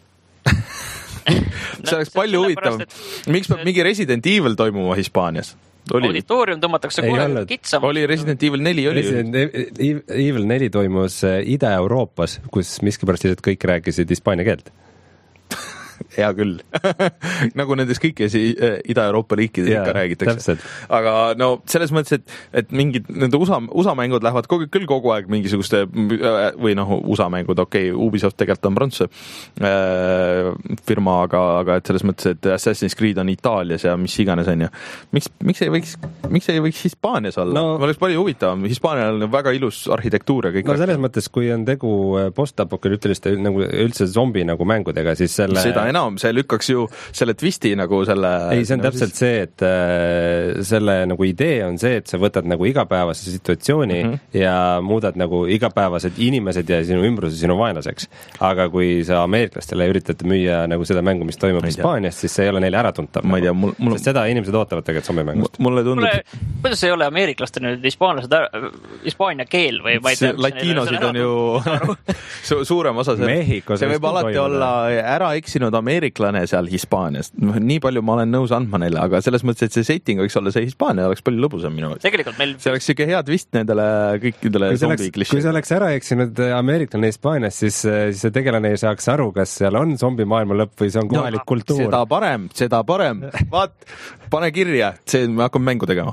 see oleks palju huvitavam. Miks peab mingi Resident Evil toimuma Hispaanias? Oli. Auditoorium tõmmatakse kohe kitsam. Oli Resident Evil neli oli. Resident Evil neli toimus Ida-Euroopas, kus miskipärast kõik rääkisid hispaania keelt. Hea küll. nagu nendes kõikides Ida-Euroopa riikides ja, ikka räägitakse. Täpselt. Aga no selles mõttes, et, et mingid nende U S A, U S A mängud lähevad kogu, küll kogu aeg mingisuguste või noh, U S A mängud, okei, okay, Ubisoft tegelikult on Prantsuse äh, firma, aga, aga et selles mõttes, et Assassin's Creed on Itaalias ja mis iganes on ja miks, miks ei võiks, miks ei võiks Hispaanias olla? No, ma oleks palju huvitavam. Hispaanial on väga ilus arhitektuur ja kõik. No selles mõttes, kui on tegu postapokalüptiliste nagu üldse zombi nagu mängudega, siis selle seda enam, see lükkaks ju selle twisti nagu selle... Ei, see on täpselt see, et äh, selle nagu idee on see, et sa võtad nagu igapäevase situatsiooni mm-hmm. ja muudad nagu igapäevased inimesed ja sinu ümbruse sinu vaenlaseks. Aga kui sa ameeriklastele üritad müüa nagu seda mängu, mis toimub Hispaanias, siis see ei ole neile äratuntav. Ma ei tea, mul, mul... Sest seda inimesed ootavad tegelikult zombimängust. Mulle tundub... Mulle, kuidas ei ole ameeriklaste nüüd hispaanlased ära, hispaania keel või ma ei tea... Latinosid on ju su, suurem osa see, see võib alati olla ära eksinud ameeriklane seal Hispaanias. Nii palju ma olen nõus andma neile, aga selles mõttes, et see setting võiks olla see Hispaania, oleks palju lõbusam minu. Tegelikult meil... See oleks siuke hea twist nendele kõikidele zombiklišid. Kui see oleks ära eksinud ameeriklane Hispaanias, siis, siis see tegelane ei saaks aru, kas seal on zombimaailma lõpp või see on kohalik no, kultuur. Seda parem, seda parem. Vaat, pane kirja, see, me hakkame mängu tegema.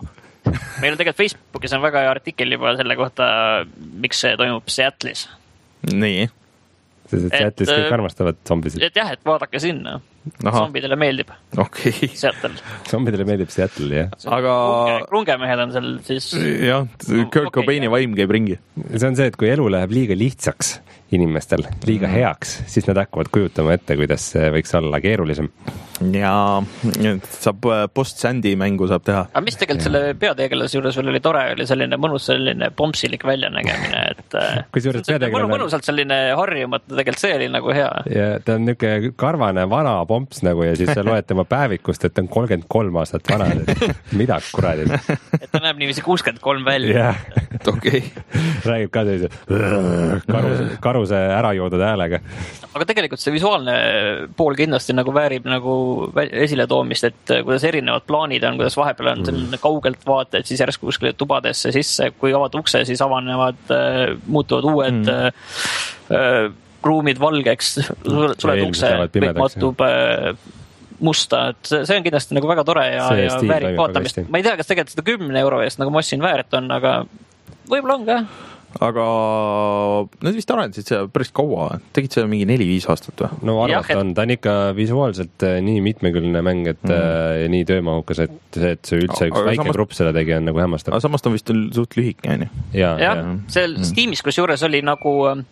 meil on tegelikult Facebookis on väga hea artikkel juba selle kohta, miks see toimub Seattle'is. Nii. Sest et Seattle'is kõik armastavad zombisid. Et jah, et vaadake sinna. Aha. Zombidele meeldib. Okei. Okay. Seattle. Zombidele meeldib Seattle, jah. Aga... Krungemehed on seal siis... Jah, Kurt Cobaini vaim käib ringi. See on see, et kui elu läheb liiga lihtsaks inimestel, liiga mm. heaks, siis nad hakkavad kujutama ette, kuidas see võiks olla keerulisem. Ja saab post-sandi mängu saab teha. Aga mis tegelikult selle peategelase juures veel oli tore, oli selline mõnus selline pompsilik väljanägemine, et kusjuures peategelane... mõnusalt selline harjumatu, tegelikult see oli nagu hea. Ja ta on niisugune karvane vana pomps nagu ja siis sa loed tema päevikust, et ta on kolmkümmend kolm aastat vana. Mida kuradid? Et ta näeb niiviisi kuuskümmend kolm välja. Yeah. Okei. Räägib ka sellise karuse, karuse ära joodud häälega. Aga tegelikult see visuaalne pool kindlasti nagu väärib nagu esile toomist, et kuidas erinevad plaanid on, kuidas vahepeal on selline kaugelt vaate, et siis järsk kuskile tubadesse sisse, kui avad ukse, siis avanevad, muutuvad uued mm. äh, ruumid valgeks, suled ukse, kõik mahtub musta, et see on kindlasti nagu väga tore ja, ja väärib vaatamist. Ma ei tea, kas tegelikult seda kümne euro eest nagu Mossin väärt on, aga võib-olla on ka. Aga nad vist arendasid seda päris kaua, tegid seda mingi neli-viis aastat või? No arvata on, ta on ikka visuaalselt nii mitmekülgne mäng, et mm. nii töömahukas, et see, et see üldse üks väike grupp selle tegi on nagu hämmastav. Aga samast on vist suht lühike, on ju? Ja, ja, ja. see mm. Steamis, kus juures oli nagu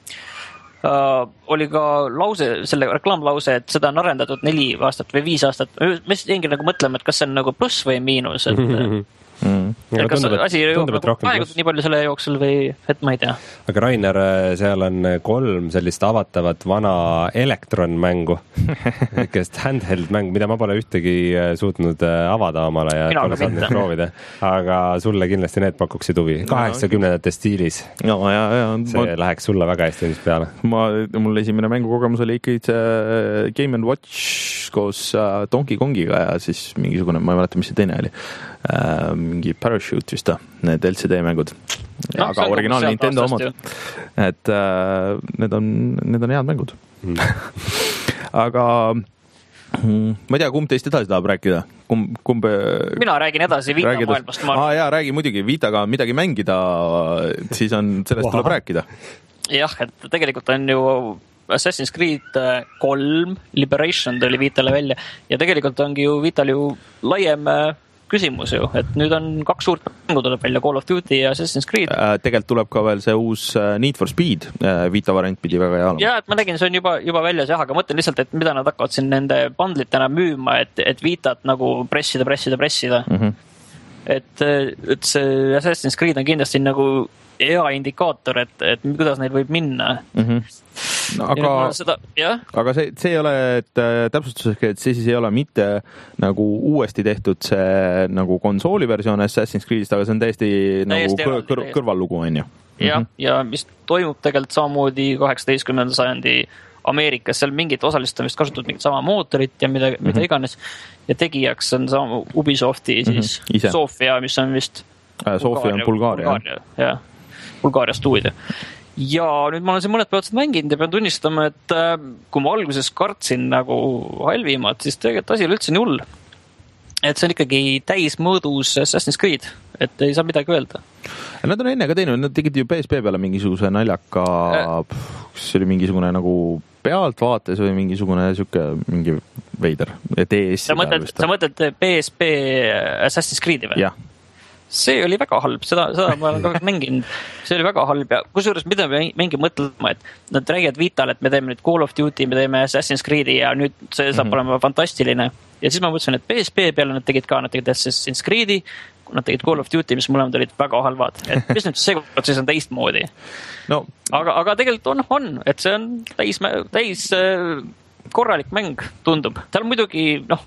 uh, oli ka lause, selle reklaamlause, et seda on arendatud neli aastat või viis aastat. Me jäingi nagu mõtlema, et kas see on nagu pluss või miinus, et mm. ja kas tundub, asi tundub, nagu aegud nii palju selle jooksul või, et ma ei tea. Aga Rainer, seal on kolm sellist avatavat vana elektronmängu, kest handheld mäng, mida ma pole ühtegi suutnud avada omale ja Mina pole saanud neid proovida. Aga sulle kindlasti need pakuksid huvi. kaheksakümnendate stiilis. No, ja, ja, see ma... läheks sulle väga hästi ilmselt peale. Ma, mul esimene mängukogemus oli ikkagi see Game and Watch koos Donkey Kongiga ja siis mingisugune, ma ei mäleta, mis see teine oli. Uh, mingi Parachute vist ta, need L C D-mängud. No, aga originaalne Nintendo omad. Et uh, need, on, need on head mängud. Mm. Aga mm, ma ei tea, kumb teist edasi tahab rääkida? Kumb, kumb, Mina räägin edasi Vita räägid, maailmast. Ma... Ah, jaa, räägi muidugi. Vitaga midagi mängida, siis on, sellest tuleb rääkida. Jah, et tegelikult on ju Assassin's Creed kolm Liberation tuli Vitale välja ja tegelikult ongi ju Vital ju laiem küsimus ju, et nüüd on kaks suurt mängu tuleb välja, Call of Duty ja Assassin's Creed. Äh, tegelikult tuleb ka veel see uus Need for Speed, Vita variant pidi väga hea olema. Ja, et ma nägin, see on juba, juba väljas jah, aga mõtlen lihtsalt, et mida nad hakkavad siin nende bundlitena müüma, et, et Vitat nagu pressida, pressida, pressida. Mm-hmm. Et, et see Assassin's Creed on kindlasti nagu hea indikaator, et, et kuidas neid võib minna. Mm-hmm. No, aga, seda, aga see, see ei ole, et täpsustuseks, et see siis ei ole mitte nagu uuesti tehtud see nagu konsooli versioon Assassin's Creedist, aga see on täiesti, täiesti nagu kõr, kõr, kõrvallugu, on ju. Ja, mm-hmm. ja mis toimub tegelikult samamoodi kaheksateistkümnenda sajandi Ameerikas, seal mingit osalist on vist kasutatud mingit sama mootorit ja mida, mm-hmm. mida iganes. Ja tegijaks on sama Ubisofti siis mm-hmm. Sofia, mis on vist äh, Sofia on Bulgaaria. Bulgaaria, jah. Bulgaaria stuudio. Ja nüüd ma olen siin mõned päevad mänginud ja pean tunnistama, et äh, kui ma alguses kartsin nagu halvimat, siis tegelikult asi oli üldse nii hull. Et see on ikkagi täismõõdus Assassin's Creed, et ei saa midagi öelda. Nad on enne ka teinud, nad tegid ju P S P peale mingisuguse naljaka, äh. kas oli mingisugune nagu pealtvaates või mingisugune siuke, mingi veider D S. Sa mõtled, sa mõtled P S P Assassin's Creed'i või? Jah. See oli väga halb, seda, seda ma olen kogu aeg mänginud. See oli väga halb ja kusjuures mida me mängi mõtlema, et nad räägivad Vital, et me teeme nüüd Call of Duty, me teeme Assassin's Creed'i ja nüüd see saab mm-hmm. olema fantastiline. Ja siis ma mõtlesin, et P S P peale nad tegid ka, nad tegid Assassin's Creed'i, nad tegid Call of Duty, mis mõlemad olid väga halvad. Et mis nüüd see kord siis on teistmoodi. No. Aga, aga tegelikult on, on, et see on täis, täis korralik mäng, tundub. Tal muidugi, noh,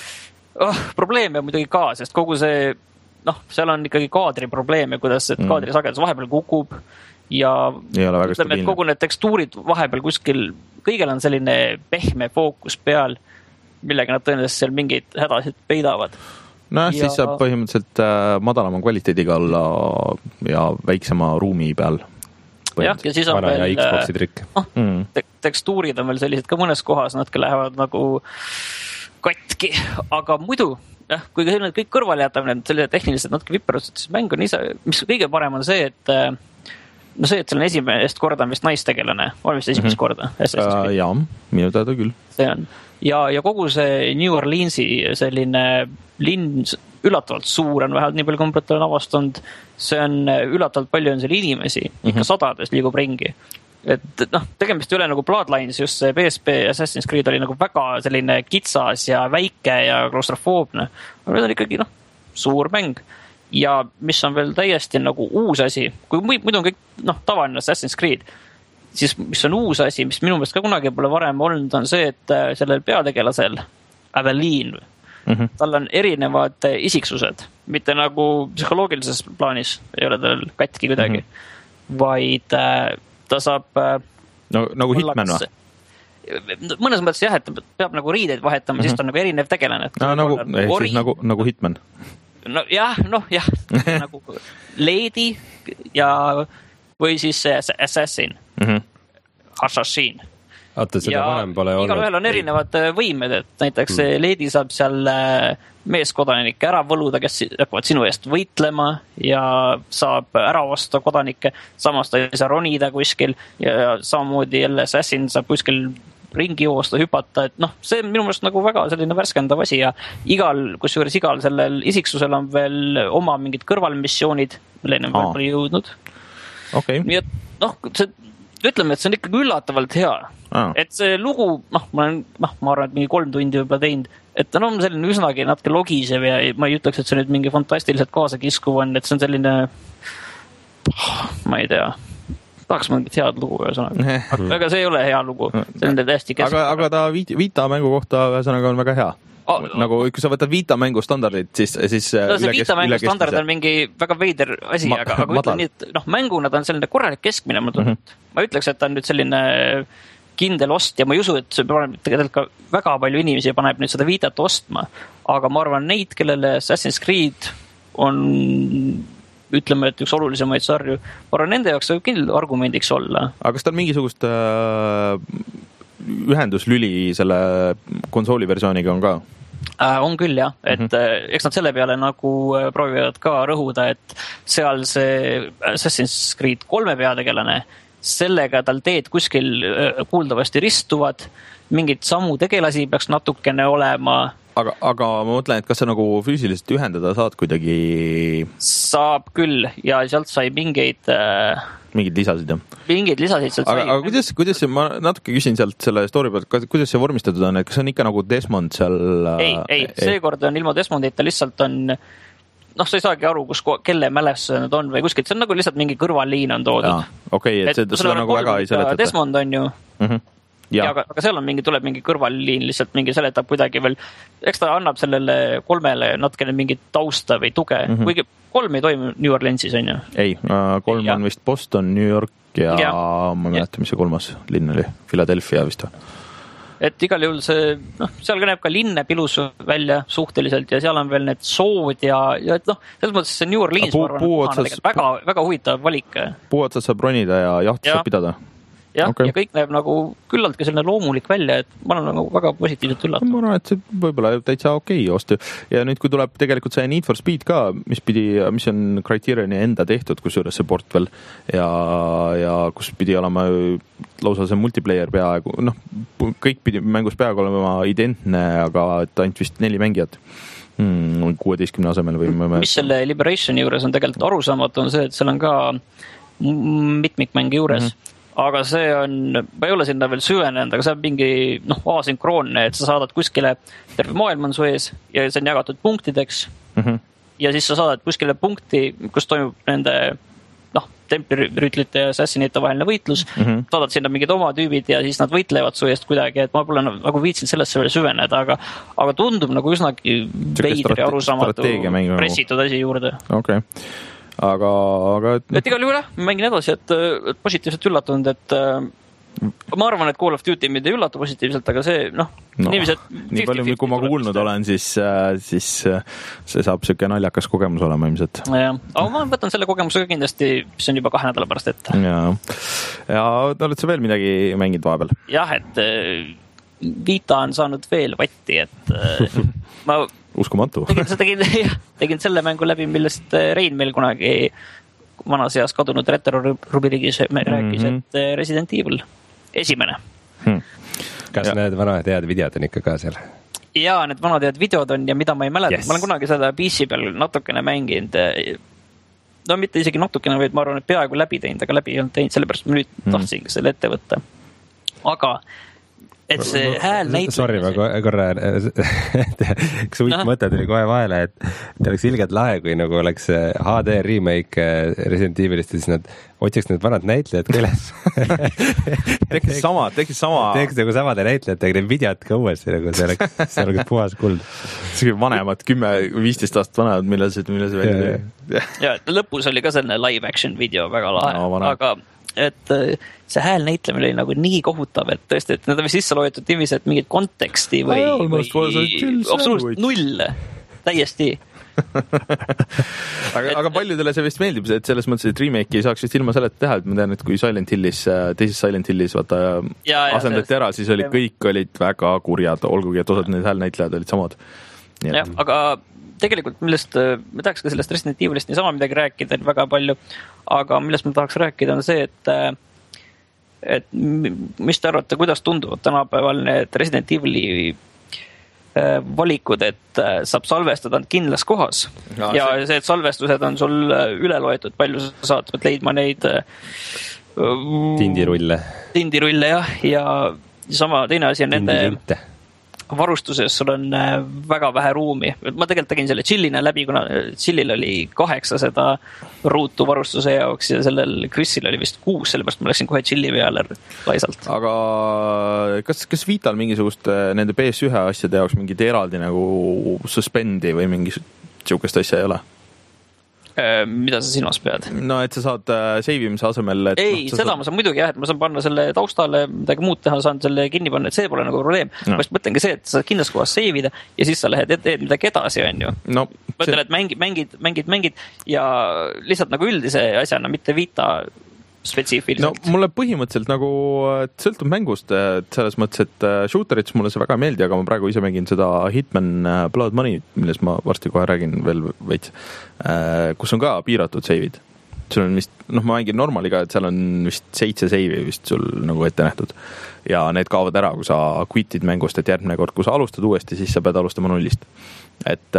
oh, probleeme muidugi ka, sest kogu see noh, seal on ikkagi kaadri probleem ja kuidas et kaadri sagedus vahepeal kukub ja ütleme, et kogu need tekstuurid vahepeal kuskil, kõigel on selline pehme fookus peal, millega nad tõenäoliselt seal mingeid hädasid peidavad. No ja siis saab põhimõtteliselt madalama kvaliteediga olla ja väiksema ruumi peal. Jah, ja siis on veel oh, te- tekstuurid on veel sellised ka mõnes kohas, nad ka lähevad nagu katki, aga muidu jah, kui kõik kõrvale jätab need selle tehnilised natuke viperused, siis mäng on ise, mis kõige parem on see, et no see, et seal on esimest korda on vist naistegelane, on vist esimest korda? Uh, jaa, minu teada küll. See on. Ja, ja kogu see New Orleansi selline linn üllatavalt suur on, vähemalt nii palju komplet olen avastanud, see on üllatavalt palju on seal inimesi, ikka mm-hmm. sadades liigub ringi. Et noh, tegemist üle nagu Bloodlines, just see P S P Assassin's Creed oli nagu väga selline kitsas ja väike ja klaustrofoobne. Aga need on ikkagi noh, suur mäng. Ja mis on veel täiesti nagu uus asi, kui muidu on kõik noh, tavaline Assassin's Creed, siis mis on uus asi, mis minu meelest ka kunagi pole varem olnud, on see, et sellel peategelasel, Aveline, mm-hmm. tal on erinevad isiksused, mitte nagu psühholoogilises plaanis, ei ole tal katki kuidagi, mm-hmm. vaid ta saab no, nagu Hitman või? Mõnes mõttes jah, et ta peab nagu riideid vahetama, mm-hmm. siis ta on nagu erinev tegelane. No, nagu, ori... nagu, nagu Hitman. No jah, noh jah, nagu Lady ja või siis Assassin, mm-hmm. Assassin. Oota, seda varem pole olnud. Igal ühel on erinevad võimed, et näiteks mm. Lady saab seal meeskodanikke ära võluda, kes hakkavad sinu eest võitlema ja saab ära osta kodanikke, samas ta ei saa ronida kuskil ja samamoodi jälle Assassin saab kuskil ringi joosta, hüpata, et noh, see on minu meelest nagu väga selline värskendav asi ja igal, kusjuures igal sellel isiksusel on veel oma mingid kõrvalmissioonid, milleni veel pole jõudnud. Okay. Nii et noh, see, ütleme, et see on ikkagi üllatavalt hea. Ah. Et see lugu, noh, ma olen, noh, ma arvan, et mingi kolm tundi võib-olla teinud, et ta on selline üsnagi natuke logisev ja ma ei ütleks, et see nüüd mingi fantastiliselt kaasakiskuv on, et see on selline, ma ei tea, tahaks mingit head lugu ühesõnaga. Aga see ei ole hea lugu. See on täiesti kesk. Aga, aga ta Vita mängu kohta ühesõnaga on väga hea. Oh, nagu kui sa võtad Vita mängu standardid, siis, siis no, see Vita mängu standard on mingi väga veider asi, ma, aga, aga ütlen nii, et noh, mänguna ta on selline korralik keskmine. Ma, mm-hmm. ma ütleks, et ta on nüüd selline kindel ost ja ma ei usu, et see paneb tegelikult ka väga palju inimesi paneb nüüd seda Vitat ostma. Aga ma arvan neid, kellele Assassin's Creed on, ütleme, et üks olulisemaid sarju, ma arvan nende jaoks võib kindel argumendiks olla. Aga kas ta on mingisugust äh, ühenduslüli selle konsooli versiooniga on ka? Äh, on küll jah, et mm-hmm. eks nad selle peale nagu proovivad ka rõhuda, et seal see Assassin's Creed kolme peategelane, sellega tal teed kuskil kuuldavasti ristuvad, mingid samu tegelasi peaks natukene olema. Aga, aga ma mõtlen, et kas sa nagu füüsiliselt ühendada saad kuidagi? Saab küll ja sealt sai mingeid mingid lisasid, jah? Mingid lisasid sealt aga, sai. Aga kuidas, kuidas see, ma natuke küsin sealt selle story pealt, kuidas see vormistatud on, et kas on ikka nagu Desmond seal? Ei, ei, seekord on ilma Desmondita lihtsalt on, noh, sa ei saagi aru, kus, kelle mälestused need on või kuskilt, see on nagu lihtsalt mingi kõrvalliin on toodud. Okei, okay, et, et seda nagu väga ei seletata. Desmond on ju, mm-hmm. ja, ja aga, aga seal on mingi, tuleb mingi kõrvalliin, lihtsalt mingi seletab kuidagi veel, eks ta annab sellele kolmele natkene mingit tausta või tuge, mm-hmm. kuigi kolm ei toimu New Orleansis, on ju? Ei, kolm ja. on vist Boston, New York ja, ja. ma ei mäleta, mis see kolmas linn oli, Philadelphia vist või? Et igal juhul see, noh, seal näeb ka linne pilus välja suhteliselt ja seal on veel need sood ja, ja et noh, selles mõttes see New Orleans puu, puu otsas, väga, väga huvitav valik. Puu otsas saab ronida ja jahti ja. saab pidada. Jah, okay. Ja kõik näeb nagu küllaltki selline loomulik välja, et ma olen nagu väga positiivselt üllatav. Ma arvan, et see võib-olla täitsa okei okay ostu. Ja nüüd, kui tuleb tegelikult see Need for Speed ka, mis pidi, mis on Criterioni enda tehtud, kusjuures see port veel ja, ja kus pidi olema lausa see multiplayer peaaegu, noh, kõik pidi mängus peaaegu olema identne, aga et ainult vist neli mängijat hmm, kuueteistkümne asemel või mis me... selle Liberationi juures on tegelikult arusaamatu on see, et seal on ka mitmikmängi juures mm-hmm. aga see on, ma ei ole sinna veel süvenenud, aga see on mingi noh, asünkroonne, et sa saadad kuskile, terve maailm on su ees ja see on jagatud punktideks mm-hmm. ja siis sa saadad kuskile punkti, kus toimub nende noh, templirüütlite ja assassinite vaheline võitlus, mm-hmm. saadad sinna mingid oma tüübid ja siis nad võitlevad su eest kuidagi, et ma pole nagu viitsin sellesse veel süveneda, aga, aga tundub nagu üsnagi veidri arusaamatu pressitud asi juurde. Okei okay. Aga, aga et, et igal juhul jah, mängin edasi, et, et positiivselt üllatunud, et ma arvan, et Call of Duty mind ei üllatu positiivselt, aga see, noh, no, inimesed nii palju, kui ma kuulnud olen, siis, siis see saab siuke naljakas kogemus olema ilmselt. Ja, aga ma võtan selle kogemusega kindlasti, mis on juba kahe nädala pärast ette. Ja, ja oled sa veel midagi mänginud vahepeal? jah, et Vita on saanud veel vatti, et ma uskumatu. tegin, tegin, tegin selle mängu läbi, millest Rein meil kunagi vanas eas kadunud retro rubriigis rääkis, mm-hmm. et Resident Evil esimene. Hmm. Kas ja. Need vanad head videod on ikka ka seal? Jaa, need vanad head videod on ja mida ma ei mäleta. Yes. Ma olen kunagi seda P C peal natukene mänginud. No mitte isegi natukene, vaid ma arvan, et peaaegu läbi teinud, aga läbi ei olnud teinud, sellepärast ma nüüd hmm. tahtsingi selle ette võtta. Aga et see hääl näitab... Sorry, ma korra... Üks huvit mõte tuli kohe vahele, et ta oleks ilgelt lahe, kui nagu oleks H D remake Resident Evilist, siis nad otsiks need vanad näitlejad keles. Tekkis sama, tekkis sama... Tekkis nagu samade näitlejatega, need videod ka uuesti, nagu see oleks, see oleks puhas kuld. See vanemad, kümme, viisteist aastat vanemad, millal see, millal see välja tuli. Ja lõpus oli ka selline live action video väga lahe, no, aga... et see hääl näitlemine oli nagu nii kohutav, et tõesti, et need on sisse loetud tiivis, et mingid konteksti või, või absoluutselt null, täiesti. aga, aga paljudele see vist meeldib, et selles mõttes, et remake ei saaks vist ilma selleta teha, et ma tean, et kui Silent Hillis, teises Silent Hillis vaata, ja, asendati ja, ära, siis olid, kõik olid väga kurjad, olgugi, et osad need häälnäitlejad olid samad. Jah, aga tegelikult millest, me tahaks ka sellest Resident Evilist niisama midagi rääkida väga palju, aga millest me tahaks rääkida on see, et et mis te arvate, kuidas tunduvad tänapäeval need Resident Evili valikud, et saab salvestada kindlas kohas ja, ja see, et salvestused on sul üle loetud, palju sa saad leidma neid tindirulle tindirulle jah, ja sama teine asi on nende varustuses sul on väga vähe ruumi. Ma tegelikult tegin selle chillina läbi, kuna chillil oli kaheksa seda ruutu varustuse jaoks ja sellel Chrisil oli vist kuus, sellepärast ma läksin kohe chilli peale laisalt. Aga kas, kas Vital mingisugust nende P S üks asjade jaoks mingid eraldi nagu suspendi või mingi siukest asja ei ole? Mida sa silmas pead? No, et sa saad save imise asemel... Et, ei, no, seda saad... ma saan muidugi jah, et ma saan panna selle taustale, midagi muud teha, saan selle kinni panna, et see pole nagu probleem. No. Ma just mõtlengi see, et sa saad kindlas kohas save ida ja siis sa lähed et teed midagi edasi, on ju. No, mõtlen, see... et mängid, mängid, mängid, mängid ja lihtsalt nagu üldise asjana, mitte Vita spetsiifiliselt. No, mulle põhimõtteliselt nagu sõltub mängust, et selles mõttes, et shooterits mulle see väga ei meeldi, aga ma praegu ise mängin seda Hitman Blood Money, millest ma varsti kohe räägin veel veits, kus on ka piiratud save'id. Sul on vist, noh, ma mängin normaliga, et seal on vist seitse save'i vist sul nagu ette nähtud. Ja need kaovad ära, kui sa quitid mängust, et järgmine kord, kui sa alustad uuesti, siis sa pead alustama nullist. Et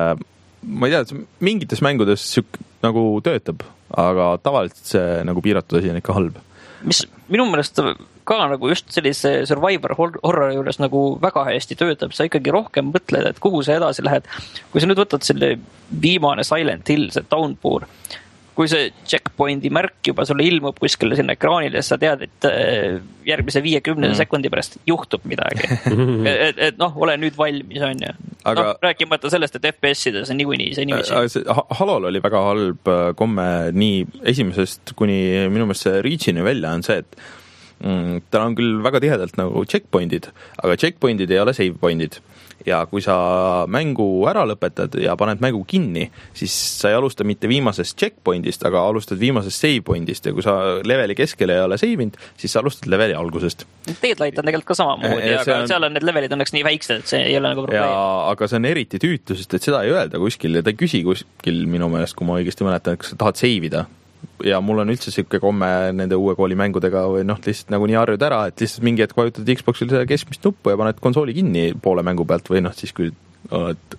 ma ei tea, et mingites mängudes süük nagu töötab, aga tavaliselt see nagu piiratud asi on ikka halb. Mis minu meelest ka nagu just sellise survivor horror juures nagu väga hästi töötab, sa ikkagi rohkem mõtled, et kuhu sa edasi lähed. Kui sa nüüd võtad selle viimane Silent Hill, see Downpour, kui see checkpointi märk juba sulle ilmub kuskile sinna ekraanile, sa tead, et järgmise viiekümne mm. sekundi pärast juhtub midagi. et, et noh, ole nüüd valmis, on ju. Aga... No, rääkimata sellest, et F P S-ides on niikuinii see nimisi. Halol oli väga halb komme nii esimesest kuni minu meelest see Reachini välja on see, et mm, tal on küll väga tihedalt nagu checkpointid, aga checkpointid ei ole save pointid. Ja kui sa mängu ära lõpetad ja paned mängu kinni, siis sa ei alusta mitte viimasest checkpointist, aga alustad viimasest save pointist ja kui sa leveli keskele ei ole save'inud, siis sa alustad leveli algusest. Deadlight on tegelikult ka samamoodi, aga on... seal on need levelid õnneks nii väiksed, et see ei ole nagu probleem. Ja, aga see on eriti tüütu, sest et seda ei öelda kuskil ja ta ei küsi kuskil minu meelest, kui ma õigesti mäletan, kas sa tahad save'ida. Ja mul on üldse siuke komme nende uue kooli mängudega või noh, lihtsalt nagu nii harjud ära, et lihtsalt mingi hetk vajutad Xboxil seda keskmist nuppu ja paned konsooli kinni poole mängu pealt või noh, siis kui oled,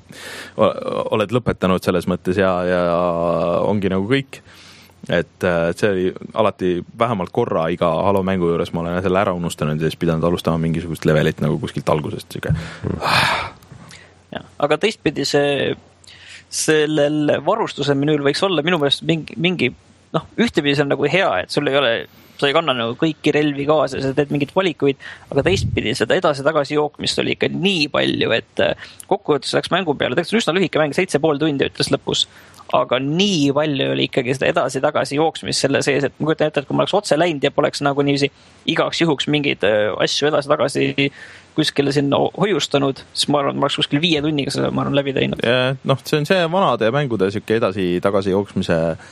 oled lõpetanud selles mõttes ja, ja ongi nagu kõik. Et see oli alati vähemalt korra iga Halo mängu juures ma olen selle ära unustanud ja siis pidanud alustama mingisugust levelit nagu kuskilt algusest. Siuke. Ja, aga teistpidi see sellel varustuse menüül võiks olla minu meelest mingi, mingi noh, ühtepidi see on nagu hea, et sul ei ole, sa ei kanna nagu kõiki relvi kaasa, sa teed mingid valikuid, aga teistpidi seda edasi-tagasi jookmist oli ikka nii palju, et kokkuvõttes läks mängu peale, tegelikult on üsna lühike mäng, seitse pool tundi ütles lõpus, aga nii palju oli ikkagi seda edasi-tagasi jooksmist selle sees, et ma kujutan ette, et kui ma oleks otse läinud ja poleks nagu niiviisi igaks juhuks mingeid asju edasi-tagasi kuskile sinna hoiustanud, siis ma arvan, et ma oleks kuskil viie tunniga seda, ma arvan, läbi teinud. Ja, noh, see on see vanade mängude siuke edasi-tagasi jooksmise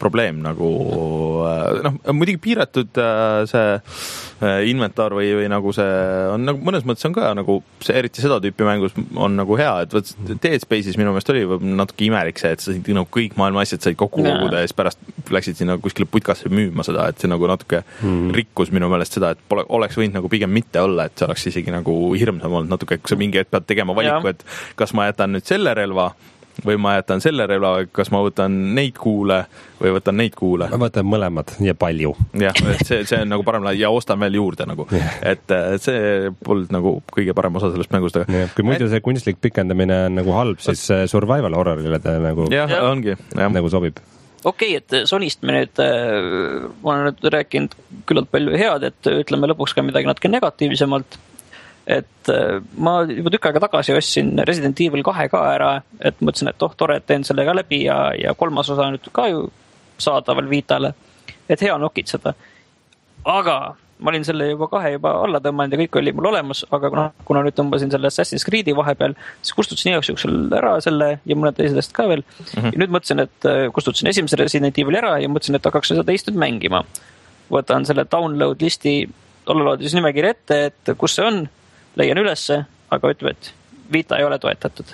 probleem nagu noh, muidugi piiratud see inventar või, või nagu see on nagu mõnes mõttes on ka nagu see, eriti seda tüüpi mängus on nagu hea, et võt Dead Space'is minu meelest oli natuke imelik see, et sa nagu kõik maailma asjad said kokku koguda ja siis pärast läksid sinna kuskile putkasse müüma seda, et see nagu natuke mm. rikkus minu meelest seda, et pole, oleks võinud nagu pigem mitte olla, et see oleks isegi nagu hirmsam olnud natuke, kui sa mingi hetk pead tegema valiku, et kas ma jätan nüüd selle relva või ma jätan selle relva, kas ma võtan neid kuule või võtan neid kuule. Ma võtan mõlemad ja palju. Jah, et see, see on nagu parem ja ostan veel juurde nagu. Et see polnud nagu kõige parem osa sellest mängust. Ja, kui muidu see kunstlik pikendamine on nagu halb, siis survival horrorile ta nagu, ja, ongi, ja. nagu sobib. Okei, okay, et Sonist me nüüd, ma olen nüüd rääkinud küllalt palju head, et ütleme lõpuks ka midagi natuke negatiivsemalt. Et ma juba tükk aega tagasi ostsin Resident Evil kahe ka ära, et mõtlesin, et oh, tore, et teen selle ka läbi ja, ja kolmas osa nüüd ka ju saadaval Vitale, et hea nokitseda. Aga ma olin selle juba kahe juba alla tõmmanud ja kõik oli mul olemas, aga kuna, kuna nüüd tõmbasin selle Assassin's Creed'i vahepeal, siis kustutasin jaoks juksel ära selle ja mõned teisest ka veel. Mm-hmm. Ja nüüd mõtlesin, et kustutasin esimese Resident Evil ära ja mõtlesin, et hakkaks seda teist nüüd mängima. Võtan selle download listi allaloodis nimekiri ette, et kus see on, leian ülesse, aga ütleb, et Vita ei ole toetatud.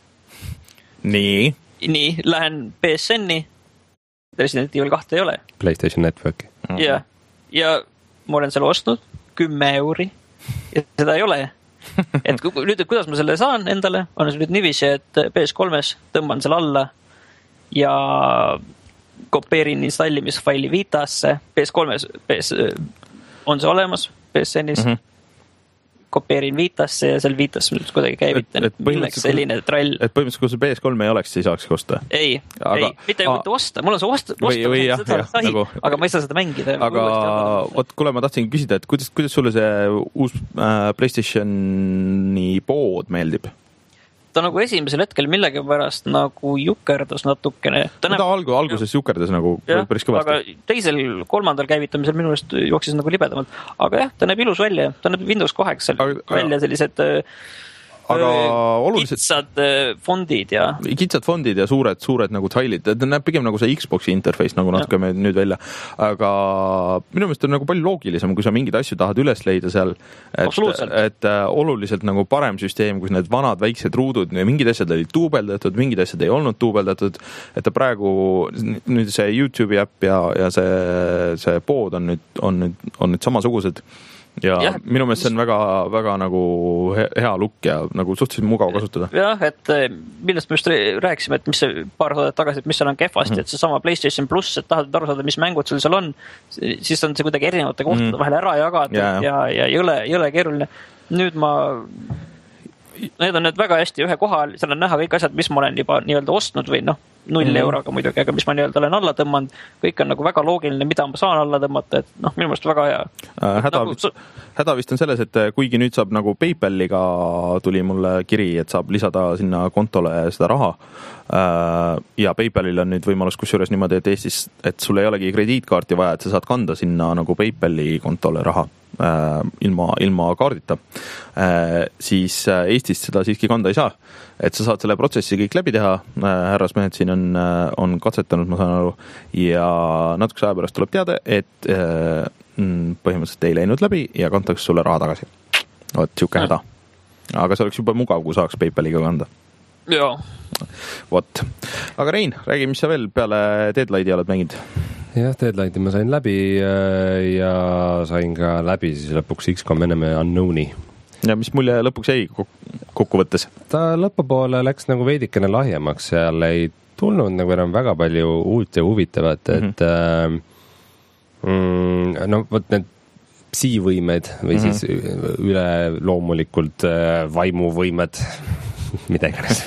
Nii? Nii, lähen P S N-i, Resident Evil kahte ei ole. PlayStation Networki. Mm-hmm. Ja, ja ma olen selle ostnud kümme euri ja seda ei ole. Et nüüd, kuidas ma selle saan endale, on see nüüd niiviisi, et P S kolmes tõmban selle alla ja kopeerin installimisfaili Vitasse. P S kolmes P S, on see olemas P S N-is. Mm-hmm. Kopeerin Vitasse ja seal Vitas kuidagi käivitan. Et, et milleks selline trall. Et põhimõtteliselt, kui see P S kolm ei oleks, siis saaks kosta? Ei, aga, ei, mitte ei võtta osta. Mul on see osta, või, või, jah, jah, sahi, nagu, aga ma ei saa seda mängida. Aga oot, kuule, ma tahtsin küsida, et kuidas, kuidas sulle see uus äh, PlayStationi pood meeldib? Ta nagu esimesel hetkel millegi pärast nagu jukerdas natukene. Ta, ta näeb... algu, alguses jukerdas nagu ja, päris kõvasti. Aga teisel, kolmandal käivitamisel minu eest jooksis nagu libedamalt. Aga jah, ta näeb ilus välja. Ta näeb Windows kaheksa välja sellised aga oluliselt kitsad fondid ja kitsad fondid ja suured, suured nagu tailid. Ta näeb pigem nagu see Xboxi interface nagu natuke ja. Nüüd välja. Aga minu meelest on nagu palju loogilisem, kui sa mingeid asju tahad üles leida seal. Et, et uh, oluliselt nagu parem süsteem, kus need vanad väiksed ruudud, mingid asjad olid duubeldatud, mingid asjad ei olnud duubeldatud. Et ta praegu, nüüd see YouTube'i äpp ja, ja see, see pood on nüüd, on nüüd, on nüüd samasugused. Ja, ja minu meelest see on väga, väga nagu hea look ja nagu suhteliselt mugav kasutada. Jah, et millest me just rääkisime, et mis see paar saadet tagasi, et mis seal on kehvasti, mm. et see sama PlayStation Plus, et tahad aru saada, mis mängud sul seal on, siis on see kuidagi erinevate kohtade mm. vahel ära jagada ja, ja, ja jõle, jõle keeruline. Nüüd ma, need on need väga hästi ühe kohal, seal on näha kõik asjad, mis ma olen juba nii-öelda ostnud või noh, null mm. euroga muidugi, aga mis ma nii-öelda olen alla tõmmanud, kõik on nagu väga loogiline, mida ma saan alla tõmmata, et noh, minu meelest väga hea. Äh, häda, nagu, vist, häda vist on selles, et kuigi nüüd saab nagu PayPaliga tuli mulle kiri, et saab lisada sinna kontole seda raha äh, ja PayPalil on nüüd võimalus kusjuures niimoodi, et Eestis, et sul ei olegi krediitkaarti vaja, et sa saad kanda sinna nagu PayPali kontole raha äh, ilma, ilma kaardita äh, siis Eestis seda siiski kanda ei saa, et sa saad selle protsessi kõik läbi teha, härrasmehed siin on, on katsetanud, ma saan aru, ja natukese aja pärast tuleb teada, et põhimõtteliselt ei läinud läbi ja kantakse sulle raha tagasi. Oot, siuke häda. Aga see oleks juba mugav, kui saaks PayPaliga kanda. Joo. Vot. Aga Rein, räägi, mis sa veel peale Deadlighti oled mänginud? Jah, Deadlighti ma sain läbi ja sain ka läbi siis lõpuks X COM Enemy Unknowni. Ja mis mulje lõpuks jäi kokkuvõttes? Ta lõpupoole läks nagu veidikene lahjemaks, seal ei tulnud nagu enam väga palju uut ja huvitavat, et mm-hmm. äh, no võt need psivõimed või mm-hmm. siis üle loomulikult äh, vaimuvõimed mida iganes.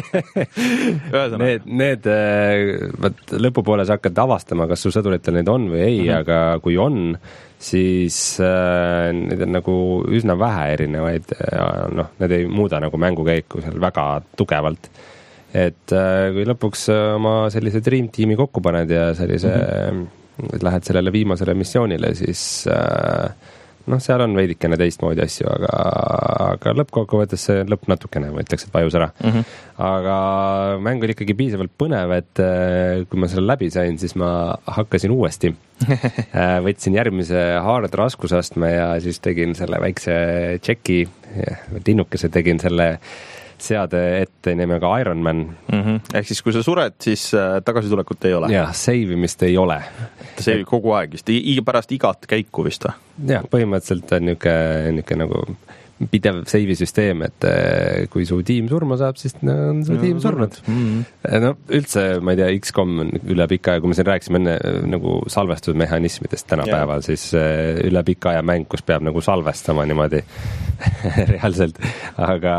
need, need võt, lõpupoole sa hakkad avastama, kas su sõduritel neid on või ei, mm-hmm. aga kui on, siis äh, need on nagu üsna vähe erinevaid ja noh, need ei muuda nagu mängukäiku seal väga tugevalt. Et äh, kui lõpuks oma sellise Dream Teami kokku paned ja sellise mm-hmm. lähed sellele viimasele missioonile, siis äh, noh, seal on veidikene teistmoodi asju, aga, aga lõppkokkuvõttes see lõpp natukene, ma ütleks, et vajus ära mm. -hmm. aga mäng oli ikkagi piisavalt põnev, et kui ma selle läbi sain, siis ma hakkasin uuesti võtsin järgmise hard raskusastme ja siis tegin selle väikse tšeki, linnukese tegin selle seade ette nimega Iron Man mm. -hmm. Ehk siis, kui sa sured, siis tagasitulekut ei ole? jah, save imist ei ole. ta save kogu aeg vist, pärast igat käiku vist või? jah, põhimõtteliselt on niisugune, niisugune nagu pidev seivi süsteem, et kui su tiim surma saab, siis on su tiim surnud. Mm -hmm. no üldse, ma ei tea, X COM üle pika aja, kui me siin rääkisime enne nagu salvestusmehhanismidest tänapäeval, siis üle pika aja mäng, kus peab nagu salvestama niimoodi reaalselt, aga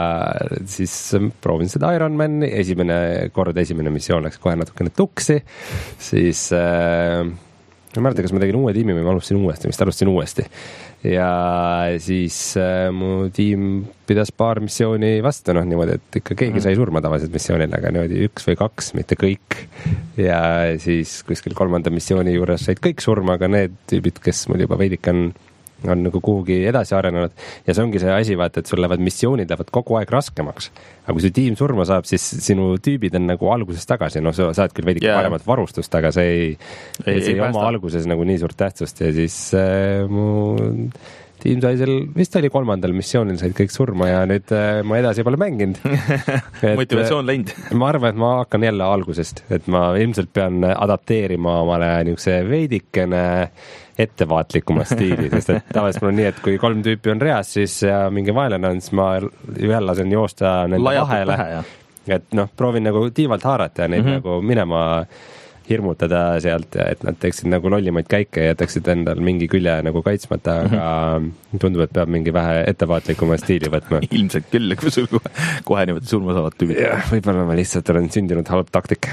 siis proovin seda Iron Mani, esimene kord, esimene missioon läks kohe natukene tuksi, siis äh, ma mäletan, kas ma tegin uue tiimi või ma alustasin uuesti, vist alustasin uuesti. Ja siis äh, mu tiim pidas paar missiooni vastu, noh niimoodi, et ikka keegi sai surma tavaliselt missioonil, aga niimoodi üks või kaks, mitte kõik. Ja siis kuskil kolmanda missiooni juures said kõik surma, aga need tüübid, kes mul juba veidik on, on nagu kuhugi edasi arenenud. Ja see ongi see asi, vaata, et sul lähevad missioonid lähevad kogu aeg raskemaks. Aga kui su tiim surma saab, siis sinu tüübid on nagu alguses tagasi. No sa saad küll veidik yeah. paremat varustust, aga see ei, ei, see ei oma alguses nagu nii suurt tähtsust. Ja siis äh, mu tiim sai seal, vist oli kolmandal missioonil, said kõik surma ja nüüd äh, ma edasi pole mänginud. Motivatsioon läinud. Ma arvan, et ma hakkan jälle algusest, et ma ilmselt pean adapteerima omale niisuguse veidikene ettevaatlikuma stiili, sest et tavaliselt mul on nii, et kui kolm tüüpi on reas, siis ja mingi vaelane on, siis ma ühel lasen joosta nende Lajatub vahele. Pähe, et noh, proovin nagu tiivalt haarata ja neid mm -hmm. nagu minema hirmutada sealt, et nad teeksid nagu lollimaid käike ja jätaksid endal mingi külje nagu kaitsmata, aga mm -hmm. tundub, et peab mingi vähe ettevaatlikuma stiili võtma. Ilmselt küll, kui sul kohe, kohe niimoodi surma saavad tüübid. jah, võib-olla ma lihtsalt olen sündinud halb taktik.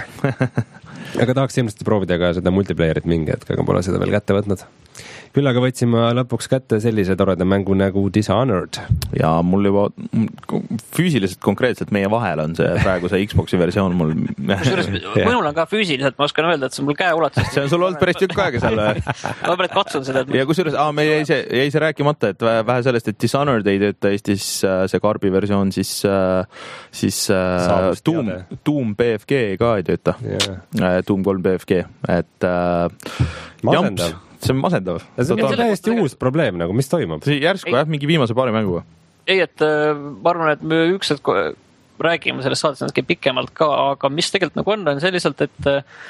aga tahaks ilmselt proovida ka seda multiplayerit mingi hetk, aga pole seda veel kätte võtnud. Küll aga võtsin ma lõpuks kätte sellise toreda mängu nagu Dishonored. Ja mul juba füüsiliselt konkreetselt meie vahel on see praegu see Xboxi versioon mul. Mõnul on ka füüsiliselt, ma oskan öelda, et see on mul käe ulatus. See on sul olnud päris tükk aega seal. ma pärit katsun seda. Ja kusjuures, aa, meil jäi see, jäi see rääkimata, et vähe sellest, et Dishonored ei tööta Eestis see karbi versioon, siis, siis Doom, Doom B F G ka ei tööta. Yeah. Doom kolm B F G, et masendav. See on masendav. See on täiesti uus probleem, nagu mis toimub? Järsku jah, mingi viimase paari mänguga. Ei, et ma arvan, et me ükselt räägime sellest saates natuke pikemalt ka, aga mis tegelikult nagu on, on selliselt, et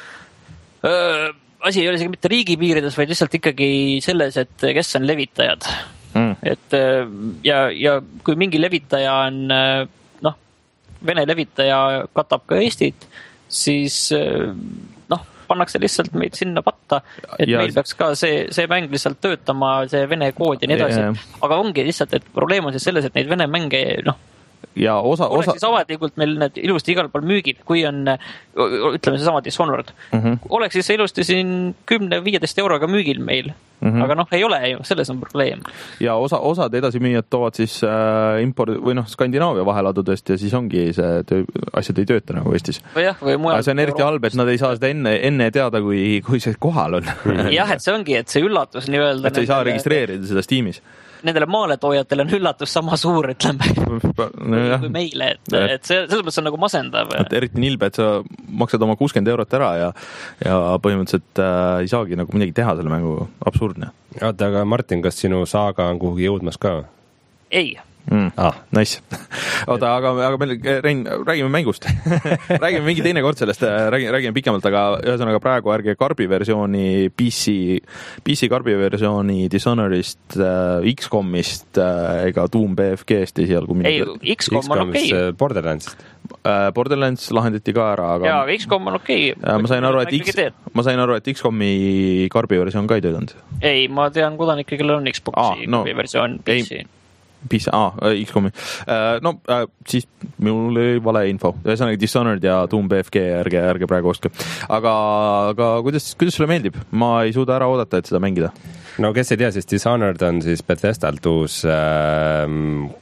öö, asi ei ole isegi mitte riigipiirides, vaid lihtsalt ikkagi selles, et kes on levitajad. Mm. Et ja, ja kui mingi levitaja on, noh, Vene levitaja katab ka Eestit, siis noh, pannakse lihtsalt meid sinna patta, et ja meil peaks ka see, see mäng lihtsalt töötama, see Vene kood ja nii edasi. Ja, aga ongi lihtsalt, et probleem on siis selles, et neid Vene mänge, noh, ja osa, oleks osa... siis avalikult meil need ilusti igal pool müügid, kui on, ütleme see sama Dishonored, mm -hmm. oleks siis ilusti siin kümne viieteist euroga müügil meil, mm -hmm. aga noh, ei ole ju, selles on probleem. Ja osa, osad edasimüüjad toovad siis äh, import või noh, Skandinaavia vaheladudest ja siis ongi see töö, asjad ei tööta nagu Eestis. või jah, või mujal. Aga see on eriti halb, et nad ei saa seda enne, enne teada, kui, kui see kohal on. jah, et see ongi, et see üllatus nii-öelda. Et sa ei saa registreerida seda Steamis. Nendele maaletoojatele on üllatus sama suur, ütleme, no, kui meile, et, et see, selles mõttes on nagu masendav. Et eriti nilbe, et sa maksad oma kuuskümmend eurot ära ja, ja põhimõtteliselt äh, ei saagi nagu midagi teha selle mängu, absurdne. Oota, aga Martin, kas sinu saaga on kuhugi jõudmas ka? Ei. Mm. Ah, nice. Oota, aga, aga meil, Rein, räägime mängust. räägime mingi teine kord sellest, räägime, räägime pikemalt, aga ühesõnaga praegu ärge karbi versiooni P C, P C karbi versiooni Dishonoredist, äh, X COMist äh, ega Doom B F G-st esialgu. Ei, X COM on okei. Okay. Borderlandsist. Äh, Borderlands lahendati ka ära, aga... Jaa, X COM on okei. Okay. Ma sain aru, et X, ma sain aru, et X COMi karbi versioon ka ei töötanud. Ei, ma tean kodanikke, kellel on Xboxi ah, no, versioon P C. Ei. Pis, ah, X COMi. No, siis mul oli vale info. Ühesõnaga Dishonored ja Doom B F G ärge, ärge praegu ostke. Aga, aga kuidas, kuidas sulle meeldib? Ma ei suuda ära oodata, et seda mängida. No kes ei tea, siis Dishonored on siis Bethesdalt uus äh,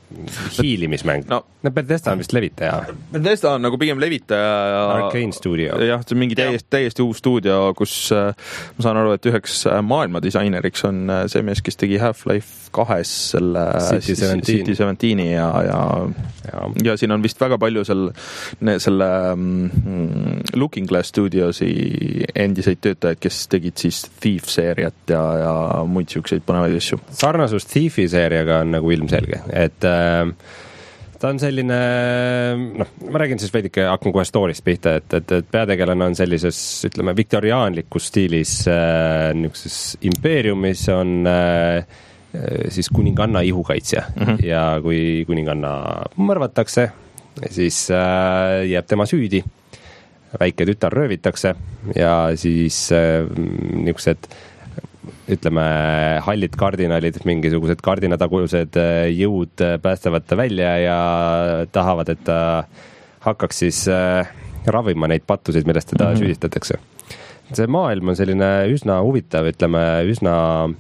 hiilimismäng no,. No Bethesda on vist levitaja. Bethesda on nagu pigem levitaja ja Arcane Studio. Jah, see on mingi täiesti, täiesti uus stuudio, kus ma saan aru, et üheks maailma disaineriks on see mees, kes tegi Half-Life kahes selle City seventeeni ja, ja, ja. ja siin on vist väga palju seal selle mm, Looking Glass Studiosi endiseid töötajaid, kes tegid siis Thief-seeriat ja, ja muid siukseid põnevaid asju. Sarnasus Thiefi seeriaga on nagu ilmselge, et äh, ta on selline, noh, ma räägin siis veidike, hakkan kohe story'st pihta, et, et, et peategelane on sellises, ütleme, viktoriaanlikus stiilis äh, niisuguses impeeriumis on äh, siis kuninganna ihukaitsja mm -hmm. ja kui kuninganna mõrvatakse, siis äh, jääb tema süüdi. Väike tütar röövitakse ja siis äh, niisugused ütleme, hallid kardinalid, mingisugused kardinatagused jõud päästavad ta välja ja tahavad, et ta hakkaks siis äh, ravima neid pattusid, millest teda mm -hmm. süüdistatakse. See maailm on selline üsna huvitav, ütleme, üsna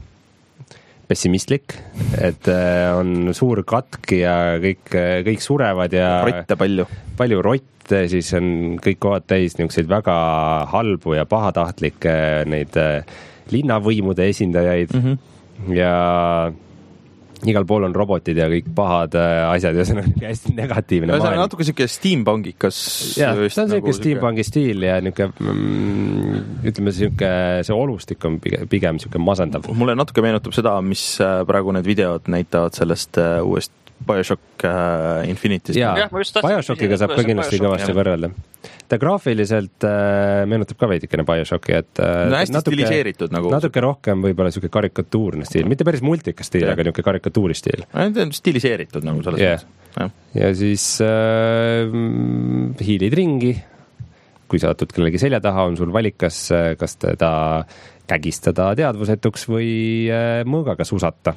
pessimistlik, et on suur katk ja kõik, kõik surevad ja rotte palju. Palju rotte, siis on kõik kohad täis niisuguseid väga halbu ja pahatahtlikke neid linnavõimude esindajaid mm -hmm. ja igal pool on robotid ja kõik pahad asjad ja see on hästi negatiivne maailm. See on natuke siuke steampunkikas. Jah, see on siuke steampunki stiil ja niuke, mm, ütleme siuke, see olustik on pigem, pigem siuke masendav. Mulle natuke meenutab seda, mis praegu need videod näitavad sellest uuest BioShock uh, Infinityst. Jaa, ja, BioShockiga saab ka kindlasti kõvasti võrrelda. Ta graafiliselt äh, meenutab ka veidikene BioShocki, et äh, no hästi natuke, stiliseeritud nagu. Natuke rohkem võib-olla siuke karikatuurne stiil, mitte päris multikas stiil, aga niuke karikatuuri stiil. Stiliseeritud nagu selles yeah. mõttes. Ja siis äh, hiilid ringi, kui sa atud kellegi selja taha, on sul valikas, kas teda kägistada teadvusetuks või äh, mõõgaga susata.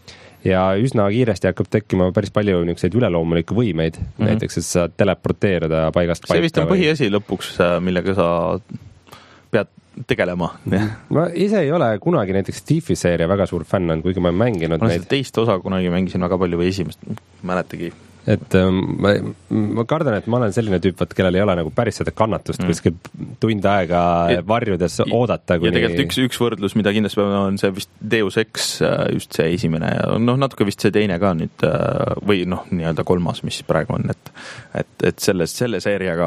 Ja üsna kiiresti hakkab tekkima päris palju niisuguseid üleloomulikke võimeid, mm -hmm. näiteks, et sa teleporteerida paigast paika. See vist on põhiasi või... lõpuks, millega sa pead tegelema. Ma ise ei ole kunagi näiteks Thiefi seeria väga suur fänn on, kuigi ma olen mänginud ma neid. Teist osa kunagi mängisin väga palju või esimest, mäletagi. Et ma, ma kardan, et ma olen selline tüüp, et kellel ei ole nagu päris seda kannatust mm. kuskil tund aega ja, varjudes oodata. Kuni... Ja tegelikult üks, üks võrdlus, mida kindlasti on see vist Deus Ex, just see esimene ja noh, natuke vist see teine ka nüüd või noh, nii-öelda kolmas, mis praegu on, et, et, et selles, selle seeriaga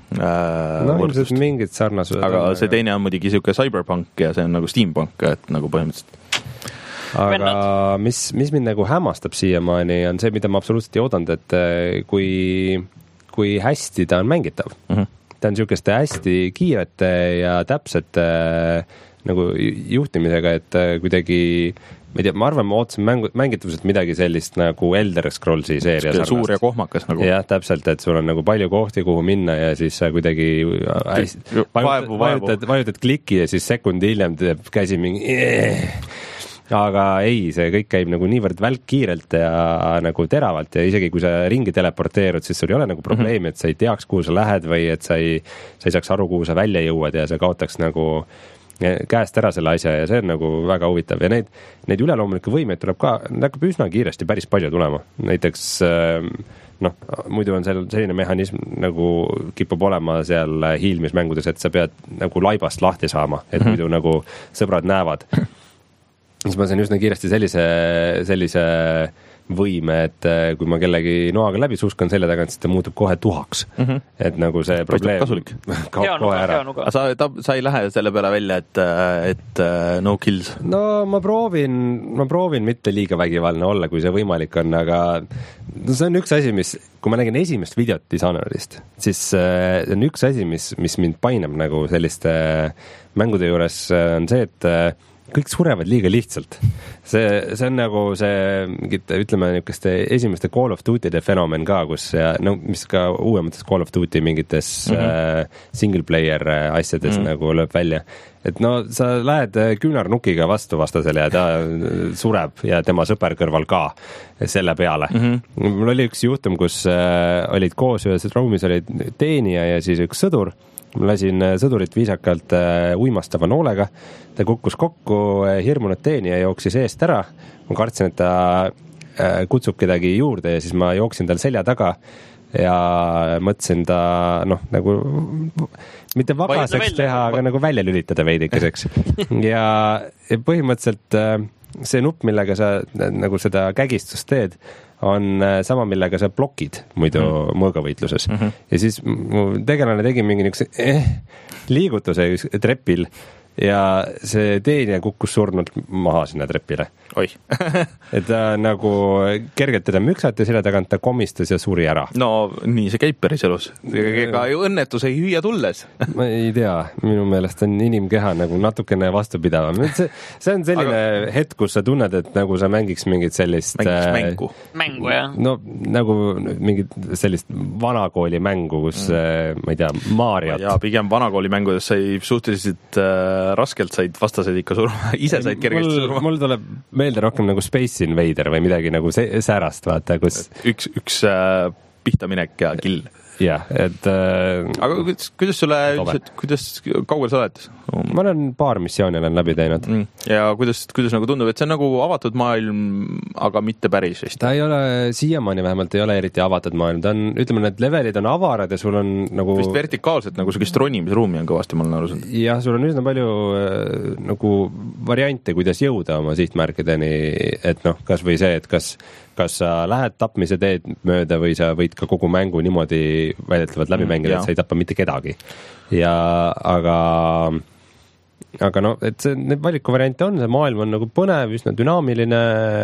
no ilmselt mingid sarnasused. Aga see teine on muidugi siuke cyberpunk ja see on nagu steampunk, et nagu põhimõtteliselt. Aga mis, mis mind nagu hämmastab siiamaani on see, mida ma absoluutselt ei oodanud, et kui, kui hästi ta on mängitav. Mm-hmm. Ta on siukeste hästi kiirete ja täpsete nagu juhtimisega, et kuidagi ma ei tea, ma arvan, ma ootasin mängu, mängitavuselt midagi sellist nagu Elder Scrollsi seeria sarnast. Suur ja kohmakas nagu. Jah, täpselt, et sul on nagu palju kohti, kuhu minna ja siis sa kuidagi hästi, vajutad, vajutad, vajutad kliki ja siis sekundi hiljem teeb käsi mingi aga ei, see kõik käib nagu niivõrd välkkiirelt ja nagu teravalt ja isegi kui sa ringi teleporteerud, siis sul ei ole nagu probleemi, mm-hmm. et sa ei teaks, kuhu sa lähed või et sa ei, sa ei saaks aru, kuhu sa välja jõuad ja sa kaotaks nagu käest ära selle asja ja see on nagu väga huvitav ja neid, neid üleloomulikke võimeid tuleb ka, hakkab üsna kiiresti päris palju tulema. Näiteks noh, muidu on seal selline mehhanism nagu kipub olema seal hiilmismängudes, et sa pead nagu laibast lahti saama, et mm-hmm. muidu nagu sõbrad näevad. Siis ma sain üsna kiiresti sellise, sellise võime, et kui ma kellegi noaga läbi suskan selle tagant, siis ta muutub kohe tuhaks. Mm-hmm. Et nagu see probleem kaob kohe ära. Aga sa, ta, sa ei lähe selle peale välja, et, et no kills? No ma proovin, ma proovin mitte liiga vägivalne olla, kui see võimalik on, aga see on üks asi, mis, kui ma nägin esimest videot Dishonoredist, siis see on üks asi, mis, mis mind painab nagu selliste mängude juures, on see, et kõik surevad liiga lihtsalt. See, see on nagu see, ütleme, niisuguste esimeste Call of Duty'de fenomen ka, kus ja, no, mis ka uuemates Call of Duty mingites mm-hmm. äh, single player asjades mm-hmm. nagu lööb välja. Et no sa lähed küünarnukiga vastu vastasele ja ta sureb ja tema sõber kõrval ka selle peale. Mm-hmm. Mul oli üks juhtum, kus äh, olid koos ühes ruumis olid teenija ja siis üks sõdur. Ma lasin sõdurit viisakalt uimastava noolega, ta kukkus kokku, hirmunud teenija jooksis eest ära, ma kartsin, et ta kutsub kedagi juurde ja siis ma jooksin tal selja taga ja mõtlesin ta noh, nagu mitte vagaseks teha, aga nagu välja lülitada veidikeseks. ja põhimõtteliselt see nupp, millega sa nagu seda kägistust teed, on sama, millega sa blokid muidu mm. mõõgavõitluses. Mm-hmm. Ja siis mu tegelane tegi mingi niukse eh, liigutuse trepil ja see teenija kukkus surnult maha sinna trepile. Oi. et ta nagu kergelt teda müksati selle tagant, ta komistas ja suri ära. No nii see käib päris elus. Ega ju õnnetus ei hüüa tulles. ma ei tea, minu meelest on inimkeha nagu natukene vastupidavam. See, see on selline aga... hetk, kus sa tunned, et nagu sa mängiks mingit sellist mängiks mängu. Mängu, jah. No nagu mingit sellist vanakooli mängu, kus mm. ma ei tea, Mariot. Ja pigem vanakooli mängudes sai suhteliselt äh, raskelt said vastased ikka surma. Ise said kergesti surma. Mul tuleb meelde rohkem nagu Space Invader või midagi nagu see, säärast, vaata, kus üks, üks äh, pihtaminek ja kill. jah, et äh, aga kuidas, kuidas sulle üldiselt, kuidas, kaugel sa oled? Ma olen paar missiooni olen läbi teinud. Mm. Ja kuidas, kuidas nagu tundub, et see on nagu avatud maailm, aga mitte päris vist? Ta ei ole, siiamaani vähemalt ei ole eriti avatud maailm. Ta on, ütleme, need levelid on avarad ja sul on nagu vist vertikaalselt nagu sellist ronimisruumi on kõvasti, ma olen aru saanud. Jah, sul on üsna palju äh, nagu variante, kuidas jõuda oma sihtmärkideni, et noh, kas või see, et kas kas sa lähed tapmise teed mööda või sa võid ka kogu mängu niimoodi väidetavalt läbi mängida, mm, et sa ei tapa mitte kedagi. Ja aga aga no, et see, need valikuvariante on, see maailm on nagu põnev, üsna dünaamiline.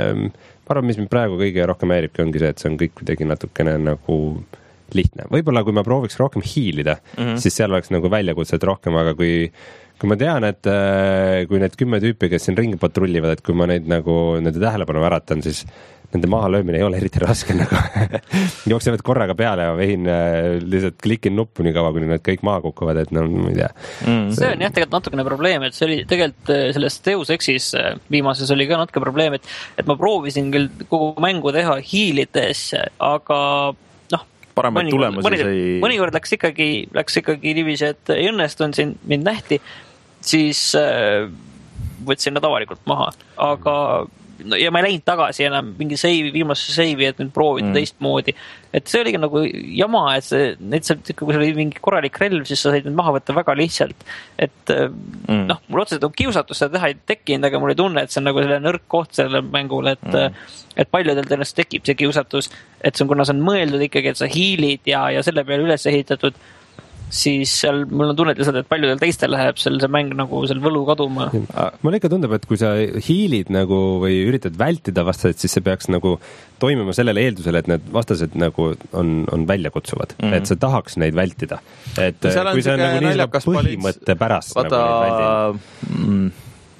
Ma arvan, mis mind praegu kõige rohkem häiribki, ongi see, et see on kõik kuidagi natukene nagu lihtne. Võib-olla kui ma prooviks rohkem hiilida, mm-hmm. siis seal oleks nagu väljakutset rohkem, aga kui kui ma tean, et kui need kümme tüüpi, kes siin ringi patrullivad, et kui ma neid nagu nende tähelepanu väratan, siis nende maha löömine ei ole eriti raske nagu jooksevad korraga peale ja vehin lihtsalt klikin nuppu nii kaua, kuni nad kõik maha kukuvad, et no ma ei tea. Mm. See on jah tegelikult natukene probleem, et see oli tegelikult selles Deus Exis viimases oli ka natuke probleem, et, et ma proovisin küll kogu mängu teha hiilides, aga noh, paremaid tulemusi mõnikord, ei... mõnikord läks ikkagi, läks ikkagi niiviisi, et ei õnnestunud siin, mind nähti, siis äh, võtsin nad avalikult maha, aga no, ja ma ei läinud tagasi enam mingi seivi, viimase seivi, et nüüd proovida mm. teistmoodi. Et see oligi nagu jama, et see, need saab, kui see oli mingi korralik relv, siis sa said need maha võtta väga lihtsalt. Et mm. noh, mul otseselt on kiusatus seda teha ei tekkinud, aga mul ei tunne, et see on nagu selle nõrk koht sellele mängule, et, mm. et paljudel tõenäoliselt tekib see kiusatus, et see on, kuna see on mõeldud ikkagi, et sa hiilid ja, ja selle peale üles ehitatud, siis seal mul on tunnet lihtsalt, et paljudel teistel läheb seal see mäng nagu seal võlu kaduma. Mulle ikka tundub, et kui sa hiilid nagu või üritad vältida vastased, siis see peaks nagu toimima sellele eeldusele, et need vastased nagu on, on välja kutsuvad. Mm-hmm. Et sa tahaks neid vältida. Et kui see on nagu nii põhimõtte pärast vaata, nagu neid vältida.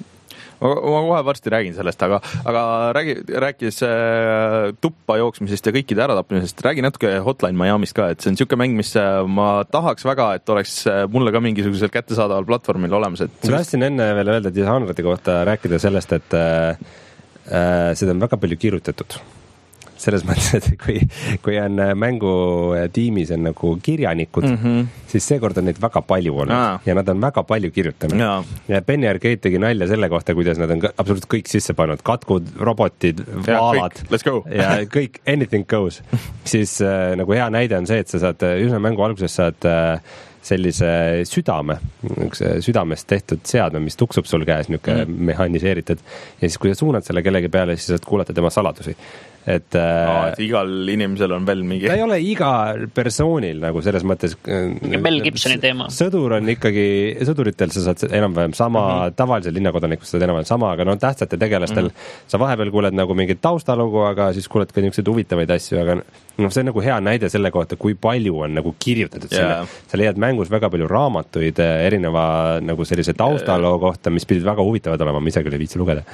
Ma kohe varsti räägin sellest, aga, aga räägi, rääkides äh, tuppa jooksmisest ja kõikide äratapmisest, räägi natuke Hotline Miamist ka, et see on niisugune mäng, mis ma tahaks väga, et oleks mulle ka mingisugusel kättesaadaval platvormil olemas. Et ma tahtsin enne veel öelda Dishonored'i kohta rääkida sellest, et äh, äh, seda on väga palju kirjutatud. Selles mõttes, et kui, kui on mängu tiimis on nagu kirjanikud, mm-hmm. siis seekord on neid väga palju olnud ja, ja nad on väga palju kirjutanud. Ja, ja Penny Arcade tegi nalja selle kohta, kuidas nad on absoluutselt kõik sisse pannud. Katkud, robotid, vaalad ja, ja kõik, anything goes. Siis äh, nagu hea näide on see, et sa saad üsna mängu alguses saad äh, sellise südame, südamest tehtud seadme, mis tuksub sul käes, niisugune mm. mehaniseeritud. Ja siis, kui sa suunad selle kellegi peale, siis saad kuulata tema saladusi. Et, Aa, et igal inimesel on veel mingi... Ta ei ole igal persoonil nagu selles mõttes... Mel Gibsoni teema. Sõdur on ikkagi, sõduritel sa saad enam-vähem sama, mm-hmm. tavalisel linnakodanikust saad enam-vähem sama, aga no tähtsate tegelastel mm-hmm. sa vahepeal kuuled nagu mingit taustalugu, aga siis kuuled ka niisuguseid huvitavaid asju, aga no, see on nagu hea näide selle kohta, kui palju on nagu kirjutatud yeah. selle. Sa leiad mängus väga palju raamatuid erineva nagu sellise taustaloo kohta, mis pidid väga huvitavad olema, ma ise küll ei viitsi lugeda.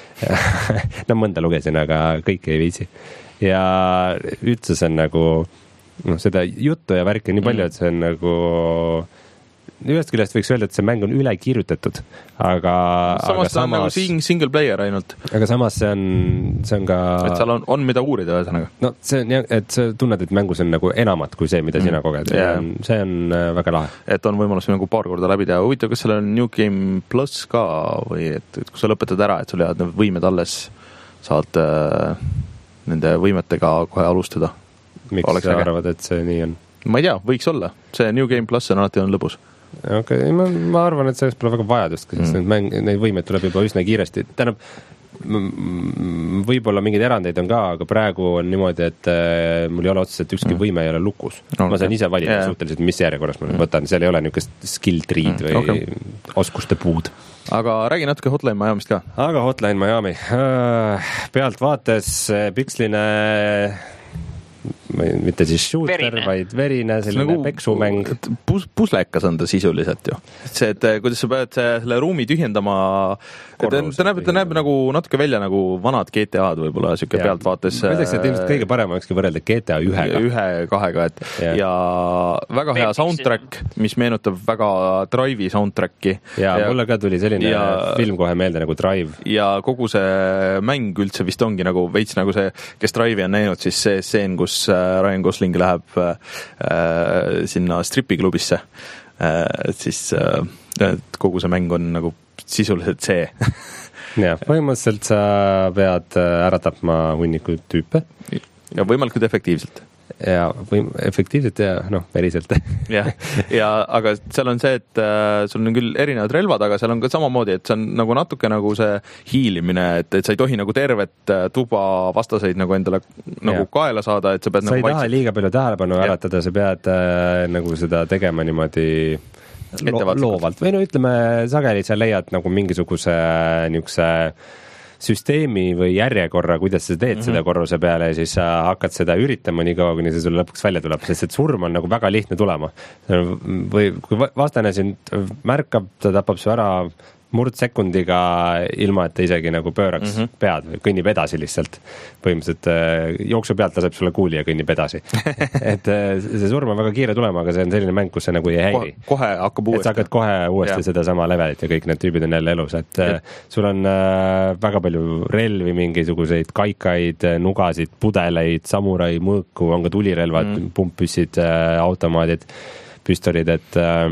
no mõnda lugesin, aga kõike ei viitsi. Ja üldse see on nagu noh, seda juttu ja värki nii palju, et see on nagu ühest küljest võiks öelda, et see mäng on üle kirjutatud, aga samas aga ta on samas, nagu single player ainult. Aga samas see on, see on ka et seal on, on mida uurida ühesõnaga. No see on, et sa tunned, et mängus on nagu enamat kui see, mida mm. sina koged. Yeah. See on väga lahe. Et on võimalus nagu paar korda läbi teha. Huvitav, kas seal on New Game Plus ka või et, et kui sa lõpetad ära, et sul jäävad need võimed alles, saad äh, nende võimetega kohe alustada. Miks Oleks sa äge. Arvad, et see nii on? Ma ei tea, võiks olla. See New Game Plus on alati on lõbus. Okay. Ma, ma arvan, et sellest pole väga vajadust, sest mm. mäng, neid võimeid tuleb juba üsna kiiresti. Tähendab, võib-olla mingeid erandeid on ka, aga praegu on niimoodi, et mul ei ole otseselt ükski mm. võime ei ole lukus. Okay. Ma saan ise valida yeah. suhteliselt, mis järjekorras ma mm. võtan. Seal ei ole niisugust skill tree'd mm. või okay. oskuste puud. Aga räägi natuke Hotline Miamist ka. Aga Hotline Miami. Pealt vaates piksline mitte siis shooter, verine. Vaid verine, selline nagu peksumäng. Pus, puslekas on ta sisuliselt ju. See, et kuidas sa pead selle ruumi tühjendama, ta, ta, näeb, ta näeb nagu natuke välja nagu vanad G T A-d võib-olla siuke pealt vaates. Ma ütleks, et ilmselt kõige parem olekski võrrelda G T A ühega. Ühe, kahega, et ja, ja väga hea soundtrack, mis meenutab väga Drive'i soundtracki. Ja, ja mulle ka tuli selline ja, film kohe meelde nagu Drive. Ja kogu see mäng üldse vist ongi nagu veits nagu see, kes Drive'i on näinud, siis see stseen, kus Ryan Gosling läheb äh, sinna stripiklubisse äh,, siis äh, kogu see mäng on nagu sisuliselt see. Ja, põhimõtteliselt sa pead ära tapma hunniku tüüpe. Ja võimalikult efektiivselt. Ja või efektiivselt ja noh, veriselt. ja, ja aga seal on see, et äh, sul on küll erinevad relvad, aga seal on ka samamoodi, et see on nagu natuke nagu see hiilimine, et, et sa ei tohi nagu tervet tuba vastaseid nagu endale nagu ja. Kaela saada, et sa pead sa nagu ei taha liiga palju tähelepanu äratada, sa pead äh, nagu seda tegema niimoodi lo- loovalt või no ütleme, sageli sa leiad nagu mingisuguse niisuguse süsteemi või järjekorra, kuidas sa teed mm-hmm. seda korruse peale ja siis sa hakkad seda üritama nii kaua, kuni see sulle lõpuks välja tuleb, sest et surm on nagu väga lihtne tulema. Või kui vastane sind märkab, ta tapab su ära murdsekundiga ilma, et ta isegi nagu pööraks mm-hmm. pead või kõnnib edasi lihtsalt. Põhimõtteliselt jooksu pealt laseb sulle kuuli ja kõnnib edasi. et see surm on väga kiire tulema, aga see on selline mäng, kus see nagu ei häiri. Kohe, kohe hakkab uuesti. Et sa hakkad kohe uuesti ja. Seda sama levelit ja kõik need tüübid on jälle elus. Et ja. Sul on äh, väga palju relvi, mingisuguseid kaikaid, nugasid, pudeleid, samurai, mõõku, on ka tulirelvad, mm. pumppüssid, äh, automaadid, püstolid, et äh,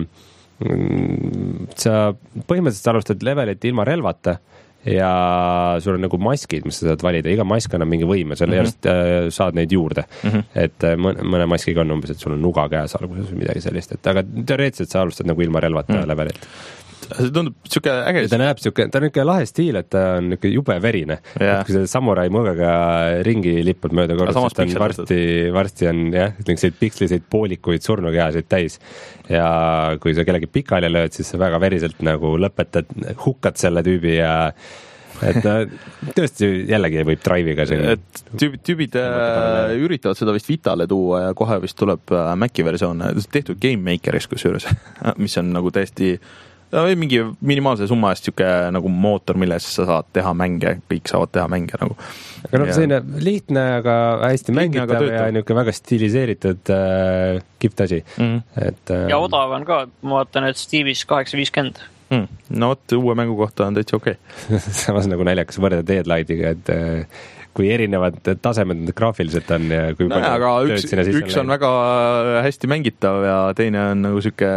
sa põhimõtteliselt alustad levelit ilma relvata ja sul on nagu maskid, mis sa saad valida, iga mask annab mingi võime, selle mm-hmm. järjest äh, saad neid juurde mm-hmm. et äh, mõne maskiga on umbes, et sul on nuga käes alguses või midagi sellist, et aga teoreetiliselt sa alustad nagu ilma relvata mm-hmm. levelit. See tundub siuke äge. Ja ta näeb siuke, ta on niuke lahe stiil, et ta on niuke jube verine. Yeah. Et kui see samurai mõõgaga ringi lippad mööda korrust, on varsti, varsti on jah, niukseid piksliseid poolikuid surnukehasid täis. Ja kui sa kellegi pikali lööd, siis sa väga veriselt nagu lõpetad, hukkad selle tüübi ja et tõesti jällegi võib Drive'iga siin. Et tüübid, tüübid äh, üritavad seda vist Vitale tuua ja kohe vist tuleb äh, Maci versioon tehtud Game Makeris kusjuures, mis on nagu täiesti või mingi minimaalse summa eest siuke nagu mootor, milles sa saad teha mänge, kõik saavad teha mänge nagu. Aga noh, selline lihtne, aga hästi mängitav ja niuke väga stiliseeritud äh, kipt asi. Mm-hmm. Et, äh, ja odav on ka, ma vaatan, et Steamis kaheksa viiskümmend. Mm. No võt, uue mängu kohta on täitsa okei. Okay. Samas nagu naljakas võrreda Deadlightiga, et äh, kui erinevad tasemed graafiliselt on ja kui no, aga üks, üks on väga hästi mängitav ja teine on nagu siuke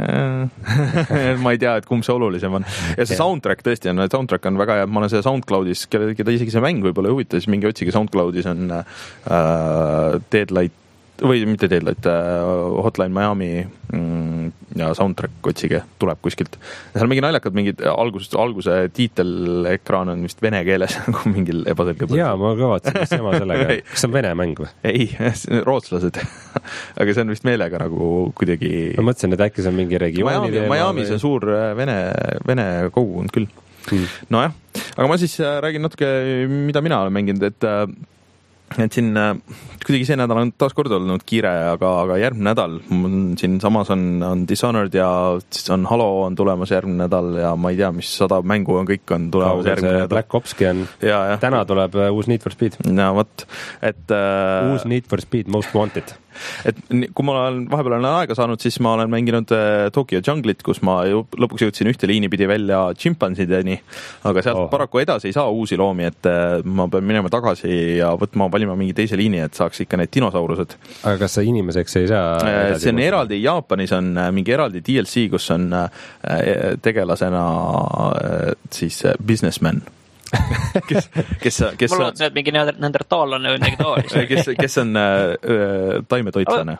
ma ei tea, et kumb see olulisem on. Ja see soundtrack tõesti on, soundtrack on väga hea, ma olen see SoundCloudis, keda isegi see mäng võib-olla huvitas, mingi otsige SoundCloudis on äh, Deadlight või mitte Deadlight, Hotline Miami ja soundtrack otsige, tuleb kuskilt. Seal mingi naljakad, mingid algus, alguse tiitelekraan on vist vene keeles nagu mingil ebaselge. Jaa, ma kavatsen vist sama sellega. Kas see on vene mäng või? Ei, rootslased. Aga see on vist meelega nagu kuidagi... Ma mõtlesin, et äkki see on mingi regiooni Miami, Miami see on suur vene, vene kogukond küll. Hmm. No jah, aga ma siis räägin natuke, mida mina olen mänginud, et et siin kuidagi see nädal on taas kord olnud kiire, aga, aga järgmine nädal siin samas on, on Dishonored ja on Halo on tulemas järgmine nädal ja ma ei tea, mis sada mängu on, kõik on tulemas järgmine nädal. Black Opski on. Ja, ja. Täna tuleb uus Need for Speed. No võt, et... Uh... Uus Need for Speed Most Wanted. Et kui ma olen vahepeal olen aega saanud, siis ma olen mänginud Tokyo Junglit, kus ma lõpuks jõudsin ühte liini pidi välja chimpansideni, aga sealt oh. paraku edasi ei saa uusi loomi, et ma pean minema tagasi ja võtma, valima mingi teise liini, et saaks ikka need dinosaurused. Aga kas sa inimeseks ei saa? See on eraldi, Jaapanis on mingi eraldi D L C, kus on tegelasena siis businessman. kes, kes, kes ma loodsin, et mingi neandertaallane või midagi taolist. kes, kes on äh, taimetoitlane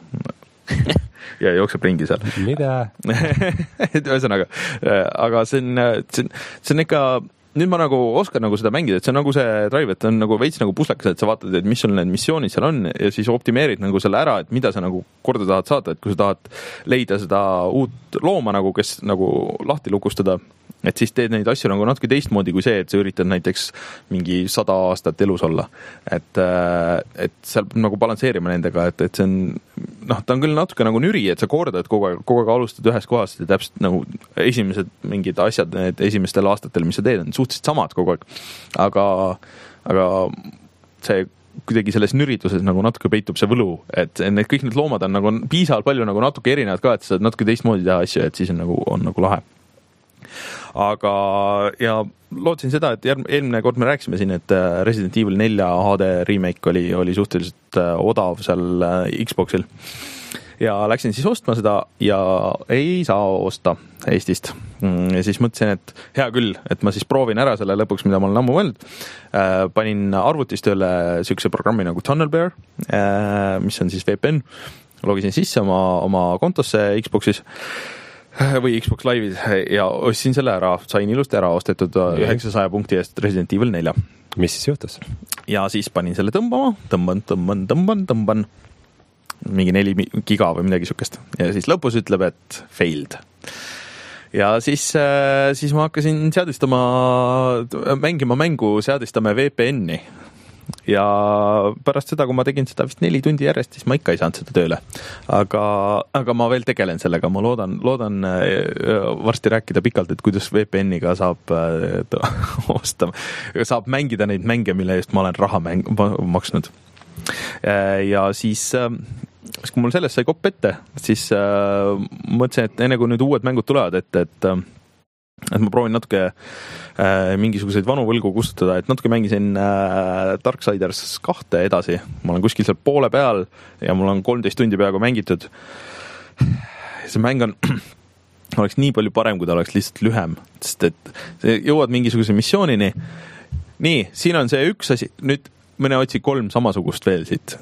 ja jookseb ringi seal. Mida? Ühesõnaga, aga see on, see on, see on ikka, nüüd ma nagu oskan nagu seda mängida, et see on nagu see Drive, et on nagu veits nagu puslekas, et sa vaatad, et mis sul need missioonid seal on ja siis optimeerid nagu selle ära, et mida sa nagu korda tahad saada, et kui sa tahad leida seda uut looma nagu, kes nagu lahti lukustada, et siis teed neid asju nagu natuke teistmoodi kui see, et sa üritad näiteks mingi sada aastat elus olla. Et, et seal peab nagu balansseerima nendega, et, et see on, noh, ta on küll natuke nagu nüri, et sa kordad kogu aeg, kogu aeg alustad ühest kohast ja täpselt nagu esimesed mingid asjad, need esimestel aastatel, mis sa teed, on suhteliselt samad kogu aeg. Aga, aga see kuidagi selles nürituses nagu natuke peitub see võlu, et need kõik need loomad on nagu piisavalt palju nagu natuke erinevad ka, et sa saad natuke teistmoodi teha asju, et siis on nagu, on nagu lahe. Aga ja lootsin seda, et eelmine kord me rääkisime siin, et Resident Evil nelja H D remake oli, oli suhteliselt odav seal Xboxil ja läksin siis ostma seda ja ei saa osta Eestist. Ja siis mõtlesin, et hea küll, et ma siis proovin ära selle lõpuks, mida ma olen ammu mõelnud. Panin arvutist üle sükse programmi nagu Tunnel Bear, mis on siis V P N. Logisin sisse oma, oma kontosse Xboxis või Xbox Live'is ja ostsin selle ära, sain ilusti ära ostetud üheksasaja punkti eest Resident Evil nelja. Mis siis juhtus? Ja siis panin selle tõmbama, tõmban, tõmban, tõmban, tõmban mingi neli giga või midagi sükest ja siis lõpus ütleb, et failed. Ja siis, siis ma hakkasin seadistama, mängima mängu, seadistame V P N-i. Ja pärast seda, kui ma tegin seda vist neli tundi järjest, siis ma ikka ei saanud seda tööle. Aga, aga ma veel tegelen sellega, ma loodan, loodan varsti rääkida pikalt, et kuidas V P N-iga saab osta, saab mängida neid mänge, mille eest ma olen raha mäng, maksnud. Ja siis, kui mul sellest sai kopp ette, siis mõtlesin, et enne kui nüüd uued mängud tulevad ette, et et ma proovin natuke äh, mingisuguseid vanu võlgu kustutada, et natuke mängisin äh, Darksiders kahte edasi. Ma olen kuskil seal poole peal ja mul on kolmteist tundi peaaegu mängitud. See mäng on oleks nii palju parem, kui ta oleks lihtsalt lühem, sest et jõuad mingisuguse missioonini. Nii, siin on see üks asi, nüüd mõne otsi kolm samasugust veel siit.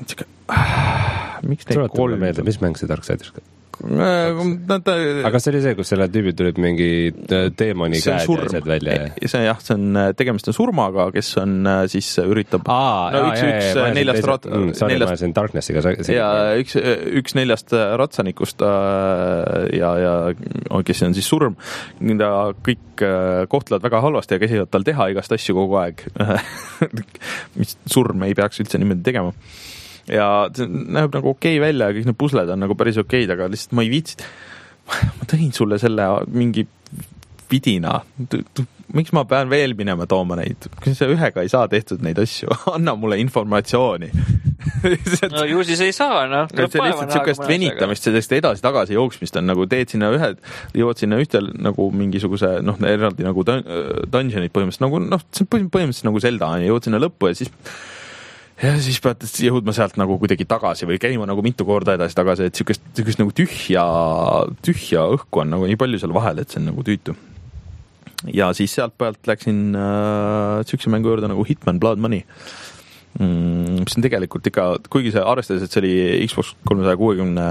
Miks neid kolm? Meelde, mis mäng see Darksiders ka? Nad, aga see oli see, kus selle tüübid tulid mingi teemoni käed ja asjad välja ja... see jah, see on tegemist on surmaga, kes on siis üritab Aa, no, üks, jaa, üks jaa, neljast rat... mm, sorry, neljast... ma olen Darknessiga ja üks, üks neljast ratsanikust ja, ja kes on siis surm, mida kõik kohtlevad väga halvasti ja käsivad tal teha igast asju kogu aeg mis surm ei peaks üldse niimoodi tegema. Ja see näeb nagu okei välja ja kõik need pusled on nagu päris okeid, aga lihtsalt ma ei viitsi. Ma tõin sulle selle mingi vidina. Miks ma pean veel minema tooma neid? Kui see ühega ei saa tehtud neid asju, anna mulle informatsiooni. No ju siis ei saa, noh. See lihtsalt sükest venitamist, sellest edasi-tagasi jooksmist on nagu teed sinna ühed, jõuad sinna ühtel nagu mingisuguse, noh, eraldi nagu dungeonid põhimõtteliselt, nagu, noh, see on põhimõtteliselt nagu Zelda, jõuad sinna lõppu ja siis ja siis pead jõudma sealt nagu kuidagi tagasi või käima nagu mitu korda edasi tagasi, et sükest, sükest nagu tühja, tühja õhku on nagu nii palju seal vahel, et see on nagu tüütu. Ja siis sealt pealt läksin äh, sükse mängu juurde nagu Hitman Blood Money. Mm, mis on tegelikult ikka, kuigi see arvestades, et see oli Xbox kolmesaja kuuekümne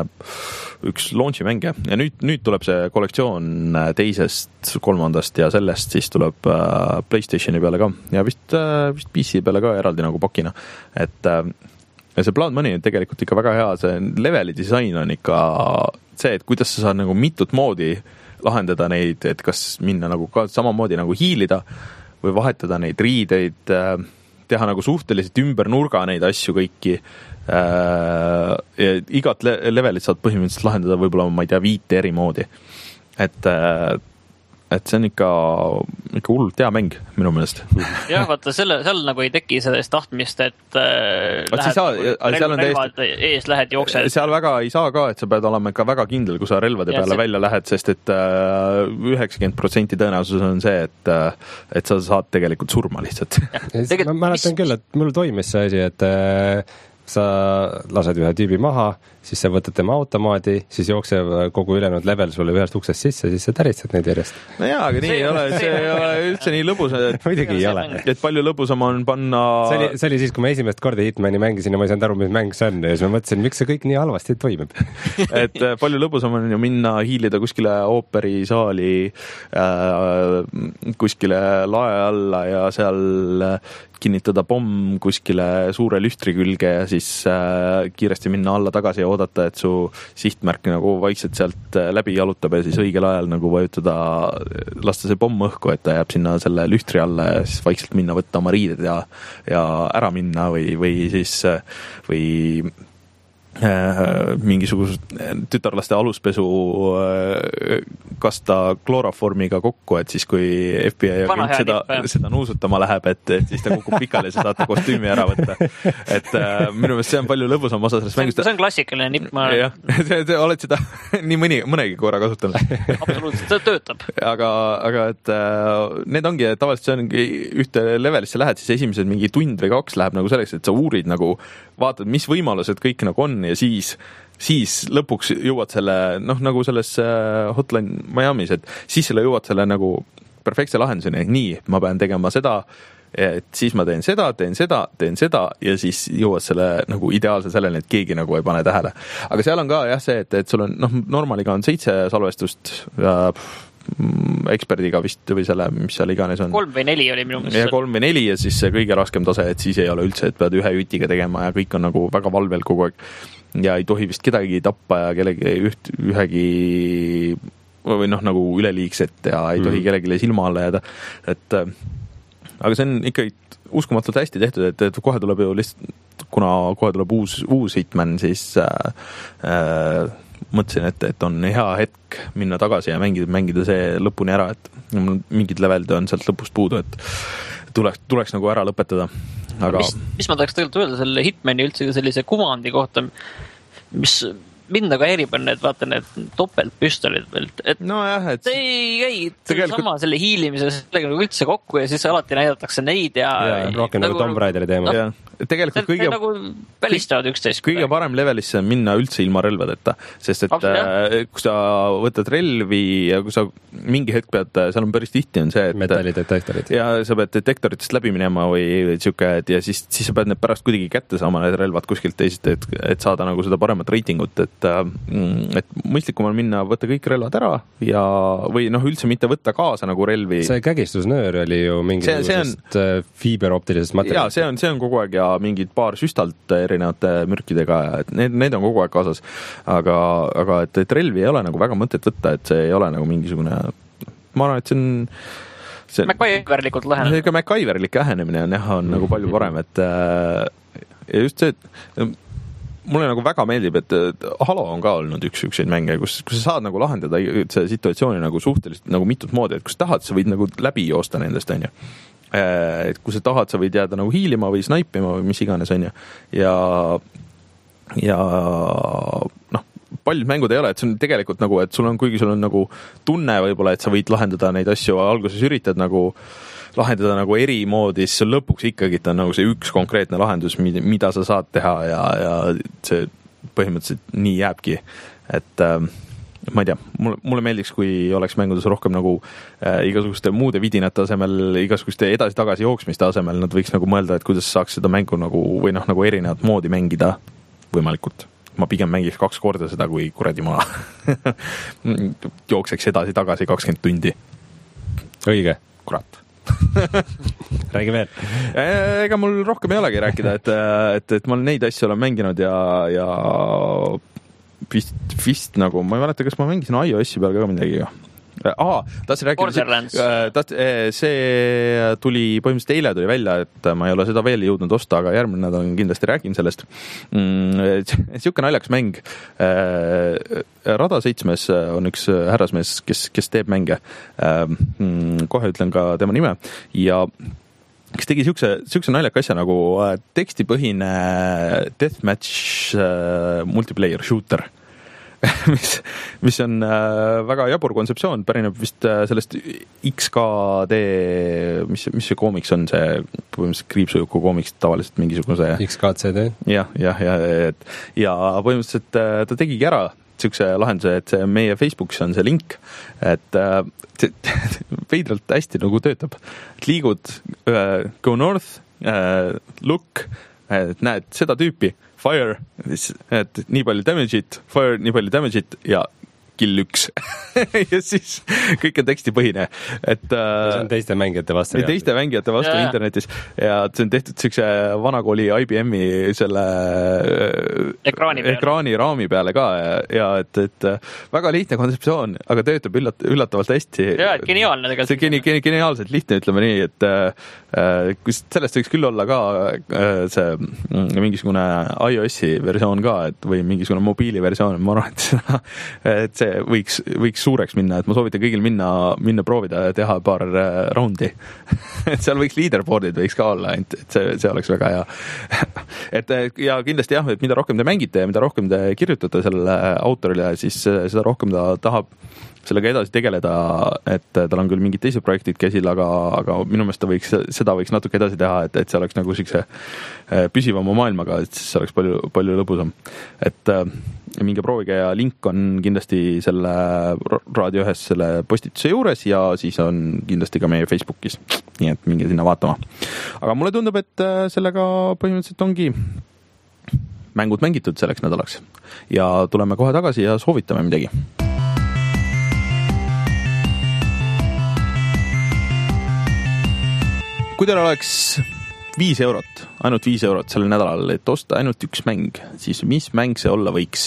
üks launchi mänge ja nüüd, nüüd tuleb see kollektsioon teisest, kolmandast ja sellest siis tuleb äh, PlayStationi peale ka ja vist, äh, vist P C peale ka eraldi nagu pakina, et äh, see Blood Money on tegelikult ikka väga hea, see leveli disain on ikka see, et kuidas sa saad nagu mitut moodi lahendada neid, et kas minna nagu ka samamoodi nagu hiilida või vahetada neid riideid, äh, teha nagu suhteliselt ümber nurga neid asju kõiki. Äh, ja igat le- levelit saad põhimõtteliselt lahendada võib-olla, ma ei tea, viite eri moodi. Et, äh, et see on ikka, ikka hullult hea mäng minu meelest. jah, vaata, selle, seal nagu ei teki sellest tahtmist, et äh, lähed, saa, relv, relvad täiesti, ees lähed jooksed. Seal väga ei saa ka, et sa pead olema ikka väga kindel, kui sa relvade ja, peale see... välja lähed, sest et üheksakümmend protsenti tõenäosus on see, et, et sa saad tegelikult surma lihtsalt. Ma mäletan küll, et mul toimis see asi, et sa lased ühe tüübi maha, siis sa võtad tema automaadi, siis jookseb kogu ülejäänud level sulle ühest uksest sisse, siis sa täristad neid järjest. No jaa, aga nii see ei ole, see ei ole üldse nii lõbus, et, muidugi ei ole. Et palju lõbusam on panna... See oli, see oli siis, kui ma esimest korda Hitmani mängisin ja ma ei saanud aru, mis mäng see on ja siis ma mõtlesin, miks see kõik nii halvasti toimib. Et palju lõbusam on ju minna hiilida kuskile ooperisaali äh, kuskile lae alla ja seal kinnitada pomm kuskile suure lüstri külge ja siis äh, kiiresti minna alla tagasi ja oodata, et su sihtmärk nagu vaikselt sealt läbi jalutab ja siis õigel ajal nagu vajutada, lasta see pomm õhku, et ta jääb sinna selle lüstri alla ja siis vaikselt minna võtta oma riided ja, ja ära minna või, või siis või äh, mingisugused tütarlaste aluspesu äh, kasta klooroformiga kokku, et siis kui F B I agent seda, seda nuusutama läheb, et, et siis ta kukub pikali ja saate kostüümi ära võtta. Et äh, minu meelest see on palju lõbusam osa sellest mängust. See on klassikaline nipp. Ma... jah, see, see, oled seda nii mõni, mõnegi korra kasutanud. Absoluutselt, see töötab. Aga, aga et äh, need ongi, et tavaliselt see ongi ühte levelisse lähed, siis esimesed mingi tund või kaks läheb nagu selleks, et sa uurid nagu, vaatad, mis võimalused kõik nagu on ja siis siis lõpuks jõuad selle, noh, nagu selles Hotline Miami's, et siis selle jõuad selle nagu perfektse lahenduseni, nii, ma pean tegema seda, et siis ma teen seda, teen seda, teen seda ja siis jõuad selle nagu ideaalse selleni, et keegi nagu ei pane tähele. Aga seal on ka jah see, et, et sul on, noh, normaliga on seitse salvestust ja eksperdiga vist või selle, mis seal iganes on. Kolm või neli oli minu mõttes. Ja kolm või neli ja siis see kõige raskem tase, et siis ei ole üldse, et pead ühe jutiga tegema ja kõik on nagu väga valvel kogu aeg. Ja ei tohi vist kedagi tappa ja kellegi üht, ühegi või noh, nagu üleliigset ja ei tohi mm. kellegi silma alla jääda. Et, aga see on ikkagi uskumatult hästi tehtud, et, et kohe tuleb ju lihtsalt, kuna kohe tuleb uus, uus Hitman, siis äh, äh, mõtlesin, et, et on hea hetk minna tagasi ja mängida, mängida see lõpuni ära, et mingid levelid on sealt lõpust puudu, et tuleks, tuleks nagu ära lõpetada. Aga... Mis, mis ma tahaks tegelikult öelda selle Hitmani üldse sellise kuvandi kohta, mis mind nagu häirib on need, vaata need topeltpüstolid veel, et no jah, et see ei käi tegelikult... sama selle hiilimise sellega nagu üldse kokku ja siis alati näidatakse neid ja, ja rohkem nagu Tomb Raideri teema no, tegelikult kõige nagu välistavad üksteist. Kõige parem levelisse on minna üldse ilma relvadeta, sest et äh, kui sa võtad relvi ja kui sa mingi hetk pead, seal on päris tihti on see, et metallidetektorid ja sa pead detektoritest läbi minema või siuke, et ja siis, siis sa pead need pärast kuidagi kätte saama need relvad kuskilt teisest, et, et saada nagu seda paremat reitingut, et, et mõistlikum on minna, võtta kõik relvad ära ja, või noh, üldse mitte võtta kaasa nagu relvi. See kägistusnöör oli ju mingisugusest fiiberoptilisest materjalist. Jaa, see on, see on kogu aeg ja mingid paar süstalt erinevate mürkidega, et need, need on kogu aeg kaasas. Aga, aga et, et relvi ei ole nagu väga mõtet võtta, et see ei ole nagu mingisugune, ma arvan, et see on see, MacGyverlikult lähenemine. See MacGyverlik lähenemine on jah, on nagu palju parem, et ja just see, et mulle nagu väga meeldib, et Halo on ka olnud üks ükseid mänge, kus, kus sa saad nagu lahendada see situatsiooni nagu suhteliselt nagu mitut moodi, et kus tahad, sa võid nagu läbi joosta nendest, on ju. Et kui sa tahad, sa võid jääda nagu hiilima või snaipima või mis iganes on ju. Ja, ja noh, paljud mängud ei ole, et see on tegelikult nagu, et sul on, kuigi sul on nagu tunne võib-olla, et sa võid lahendada neid asju, alguses üritad nagu lahendada nagu eri moodi, siis lõpuks ikkagi on nagu see üks konkreetne lahendus, mida sa saad teha ja, ja see põhimõtteliselt nii jääbki. Et äh, ma ei tea, mulle, mulle meeldiks, kui oleks mängudes rohkem nagu äh, igasuguste muude vidinate asemel, igasuguste edasi-tagasi jooksmiste asemel, nad võiks nagu mõelda, et kuidas saaks seda mängu nagu, või noh, nagu erinevat moodi mängida võimalikult. Ma pigem mängiks kaks korda seda, kui kuradi ma jookseks edasi-tagasi kakskümmend tundi. Õige. Kurat. Räägi veel. Ega mul rohkem ei olegi rääkida, et, et, et ma neid asju olen mänginud ja, ja vist, vist nagu, ma ei mäleta, kas ma mängisin iOS-i peal ka midagi. Aa, tahtsin rääkida, taht, see tuli, põhimõtteliselt eile tuli välja, et ma ei ole seda veel jõudnud osta, aga järgmine nädal kindlasti räägin sellest. Siuke naljakas mäng. Rada seitsmes on üks härrasmees, kes, kes teeb mänge. Kohe ütlen ka tema nime ja kes tegi siukse, siukse naljaka asja nagu tekstipõhine deathmatch multiplayer shooter. mis, mis on väga jabur kontseptsioon, pärineb vist sellest X K D, mis, mis see koomiks on, see põhimõtteliselt kriipsujuku koomiks tavaliselt mingisuguse X K C D. jah, jah, ja, et, ja põhimõtteliselt ta tegigi ära siukse lahenduse, et see meie Facebookis on see link, et veidralt hästi nagu töötab, et liigud uh, go north, uh, look, et näed seda tüüpi, fire, et nii palju damage'it, fire, nii palju damage'it ja kill üks ja siis kõik on tekstipõhine, et see on teiste mängijate vastu teiste mängijate vastu ja, internetis ja see on tehtud siukse vanakooli I B M-i selle ekraani, peale. ekraani raami peale ka ja, ja et, et väga lihtne kontseptsioon, aga töötab üllat, üllatavalt hästi. ja, et geniaalne tegelikult. see geni, geni, geniaalselt lihtne, ütleme nii, et äh, kus sellest võiks küll olla ka äh, see mingisugune iOS-i versioon ka, et või mingisugune mobiiliversioon, ma arvan, et seda, et see võiks, võiks suureks minna, et ma soovitan kõigil minna, minna proovida ja teha paar raundi. et seal võiks leaderboardid võiks ka olla, et see, see oleks väga hea. et ja kindlasti jah, et mida rohkem te mängite ja mida rohkem te kirjutate sellele autorile, siis seda rohkem ta tahab sellega edasi tegeleda, et tal on küll mingid teised projektid käsil, aga, aga minu meelest ta võiks, seda võiks natuke edasi teha, et, et see oleks nagu siukse püsivama maailmaga, et siis see oleks palju, palju lõbusam. Et minge proovige ja link on kindlasti selle Raadio ühes selle postituse juures ja siis on kindlasti ka meie Facebookis. Nii et minge sinna vaatama. Aga mulle tundub, et sellega põhimõtteliselt ongi mängud mängitud selleks nädalaks ja tuleme kohe tagasi ja soovitame midagi. Kui teil oleks viis eurot, ainult viis eurot sellel nädalal, et osta ainult üks mäng, siis mis mäng see olla võiks?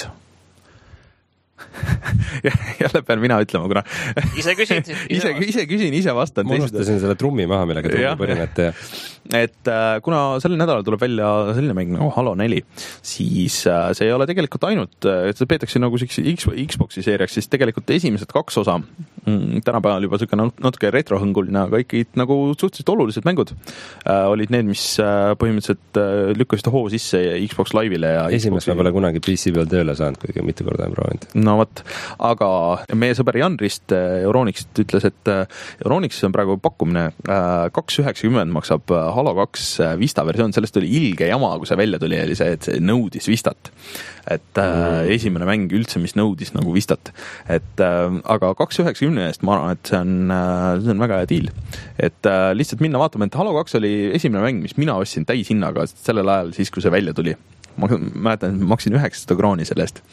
jälle pean mina ütlema, kuna ise küsid, ise, ise küsin, ise vastan. Ma unustasin selle trummi maha, millega trummi põrinete. Et kuna sellel nädalal tuleb välja selline mäng nagu Halo neli, siis see ei ole tegelikult ainult, et see peetakse nagu Xboxi seeriaks, siis tegelikult esimesed kaks osa, tänapäeval juba selline natuke retrohõnguline, aga ikkagi nagu suhteliselt olulised mängud olid need, mis põhimõtteliselt lükkasid hoo sisse Xbox Live'ile. Ja esimest ma pole kunagi P C peal tööle saanud, kuigi mitu korda on proovinud. No võt, aga meie sõber Jan Rist Euronixist ütles, et Euronixis on praegu pakkumine kaks üheksakümmend maksab Halo kaks Vista versioon, sellest oli ilge jama, kui see välja tuli, oli see, et see nõudis Vistat. Et mm. esimene mäng üldse, mis nõudis nagu Vistat. Et aga kaks üheksakümmend eest ma arvan, et see on, see on väga hea deal. Et lihtsalt minna vaatama, et Halo kaks oli esimene mäng, mis mina ostsin täishinnaga sellel ajal siis, kui see välja tuli. Ma mäletan, maksin üheksasada krooni selle eest.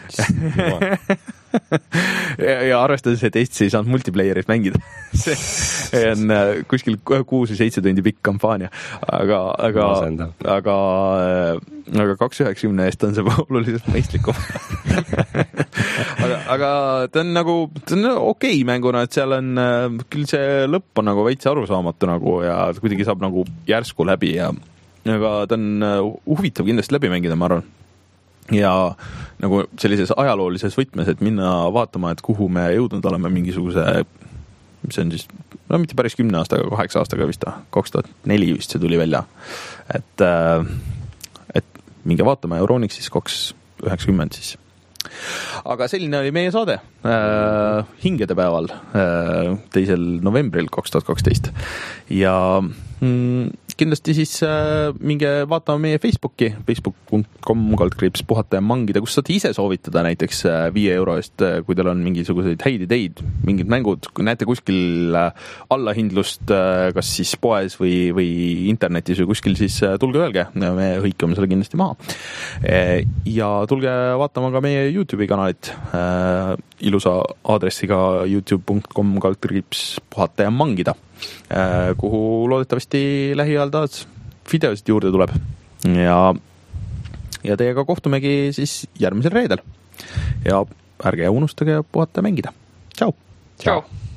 ja, ja arvestades, et Eestis ei saanud multiplayerit mängida. see on kuskil kuus või seitse tundi pikk kampaania. Aga, aga, aga, aga kaks üheksakümmend eest on see oluliselt mõistlikum. aga, aga ta on nagu, ta on okei mänguna, et seal on, küll see lõpp on nagu veits arusaamatu nagu ja kuidagi saab nagu järsku läbi ja aga ta on huvitav kindlasti läbi mängida, ma arvan. Ja nagu sellises ajaloolises võtmes, et minna vaatama, et kuhu me jõudnud oleme mingisuguse, mis on siis, no mitte päris kümne aastaga, kaheksa aastaga vist, kaks tuhat neli vist see tuli välja. Et, et minge vaatama Euronixis kaks üheksakümmend siis. Aga selline oli meie saade äh, hingede päeval äh, teisel novembril kaks tuhat kaksteist ja mm, kindlasti siis äh, minge vaatama meie Facebooki facebook punkt com kaldkriips puhata ja mangida, kus saate ise soovitada näiteks äh, viie euro eest, äh, kui teil on mingisuguseid häid ideid, mingid mängud, kui näete kuskil äh, allahindlust äh, kas siis poes või, või internetis või kuskil, siis äh, tulge öelge, me hõikame selle kindlasti maha e, ja tulge vaatama ka meie YouTube'i kanalit äh, ilusa aadressiga youtube punkt com kaldkriips puhata ja mangida, äh, kuhu loodetavasti lähiajal taas videosid juurde tuleb ja, ja teiega kohtumegi siis järgmisel reedel ja ärge unustage puhata ja mängida. Tšau! Tšau!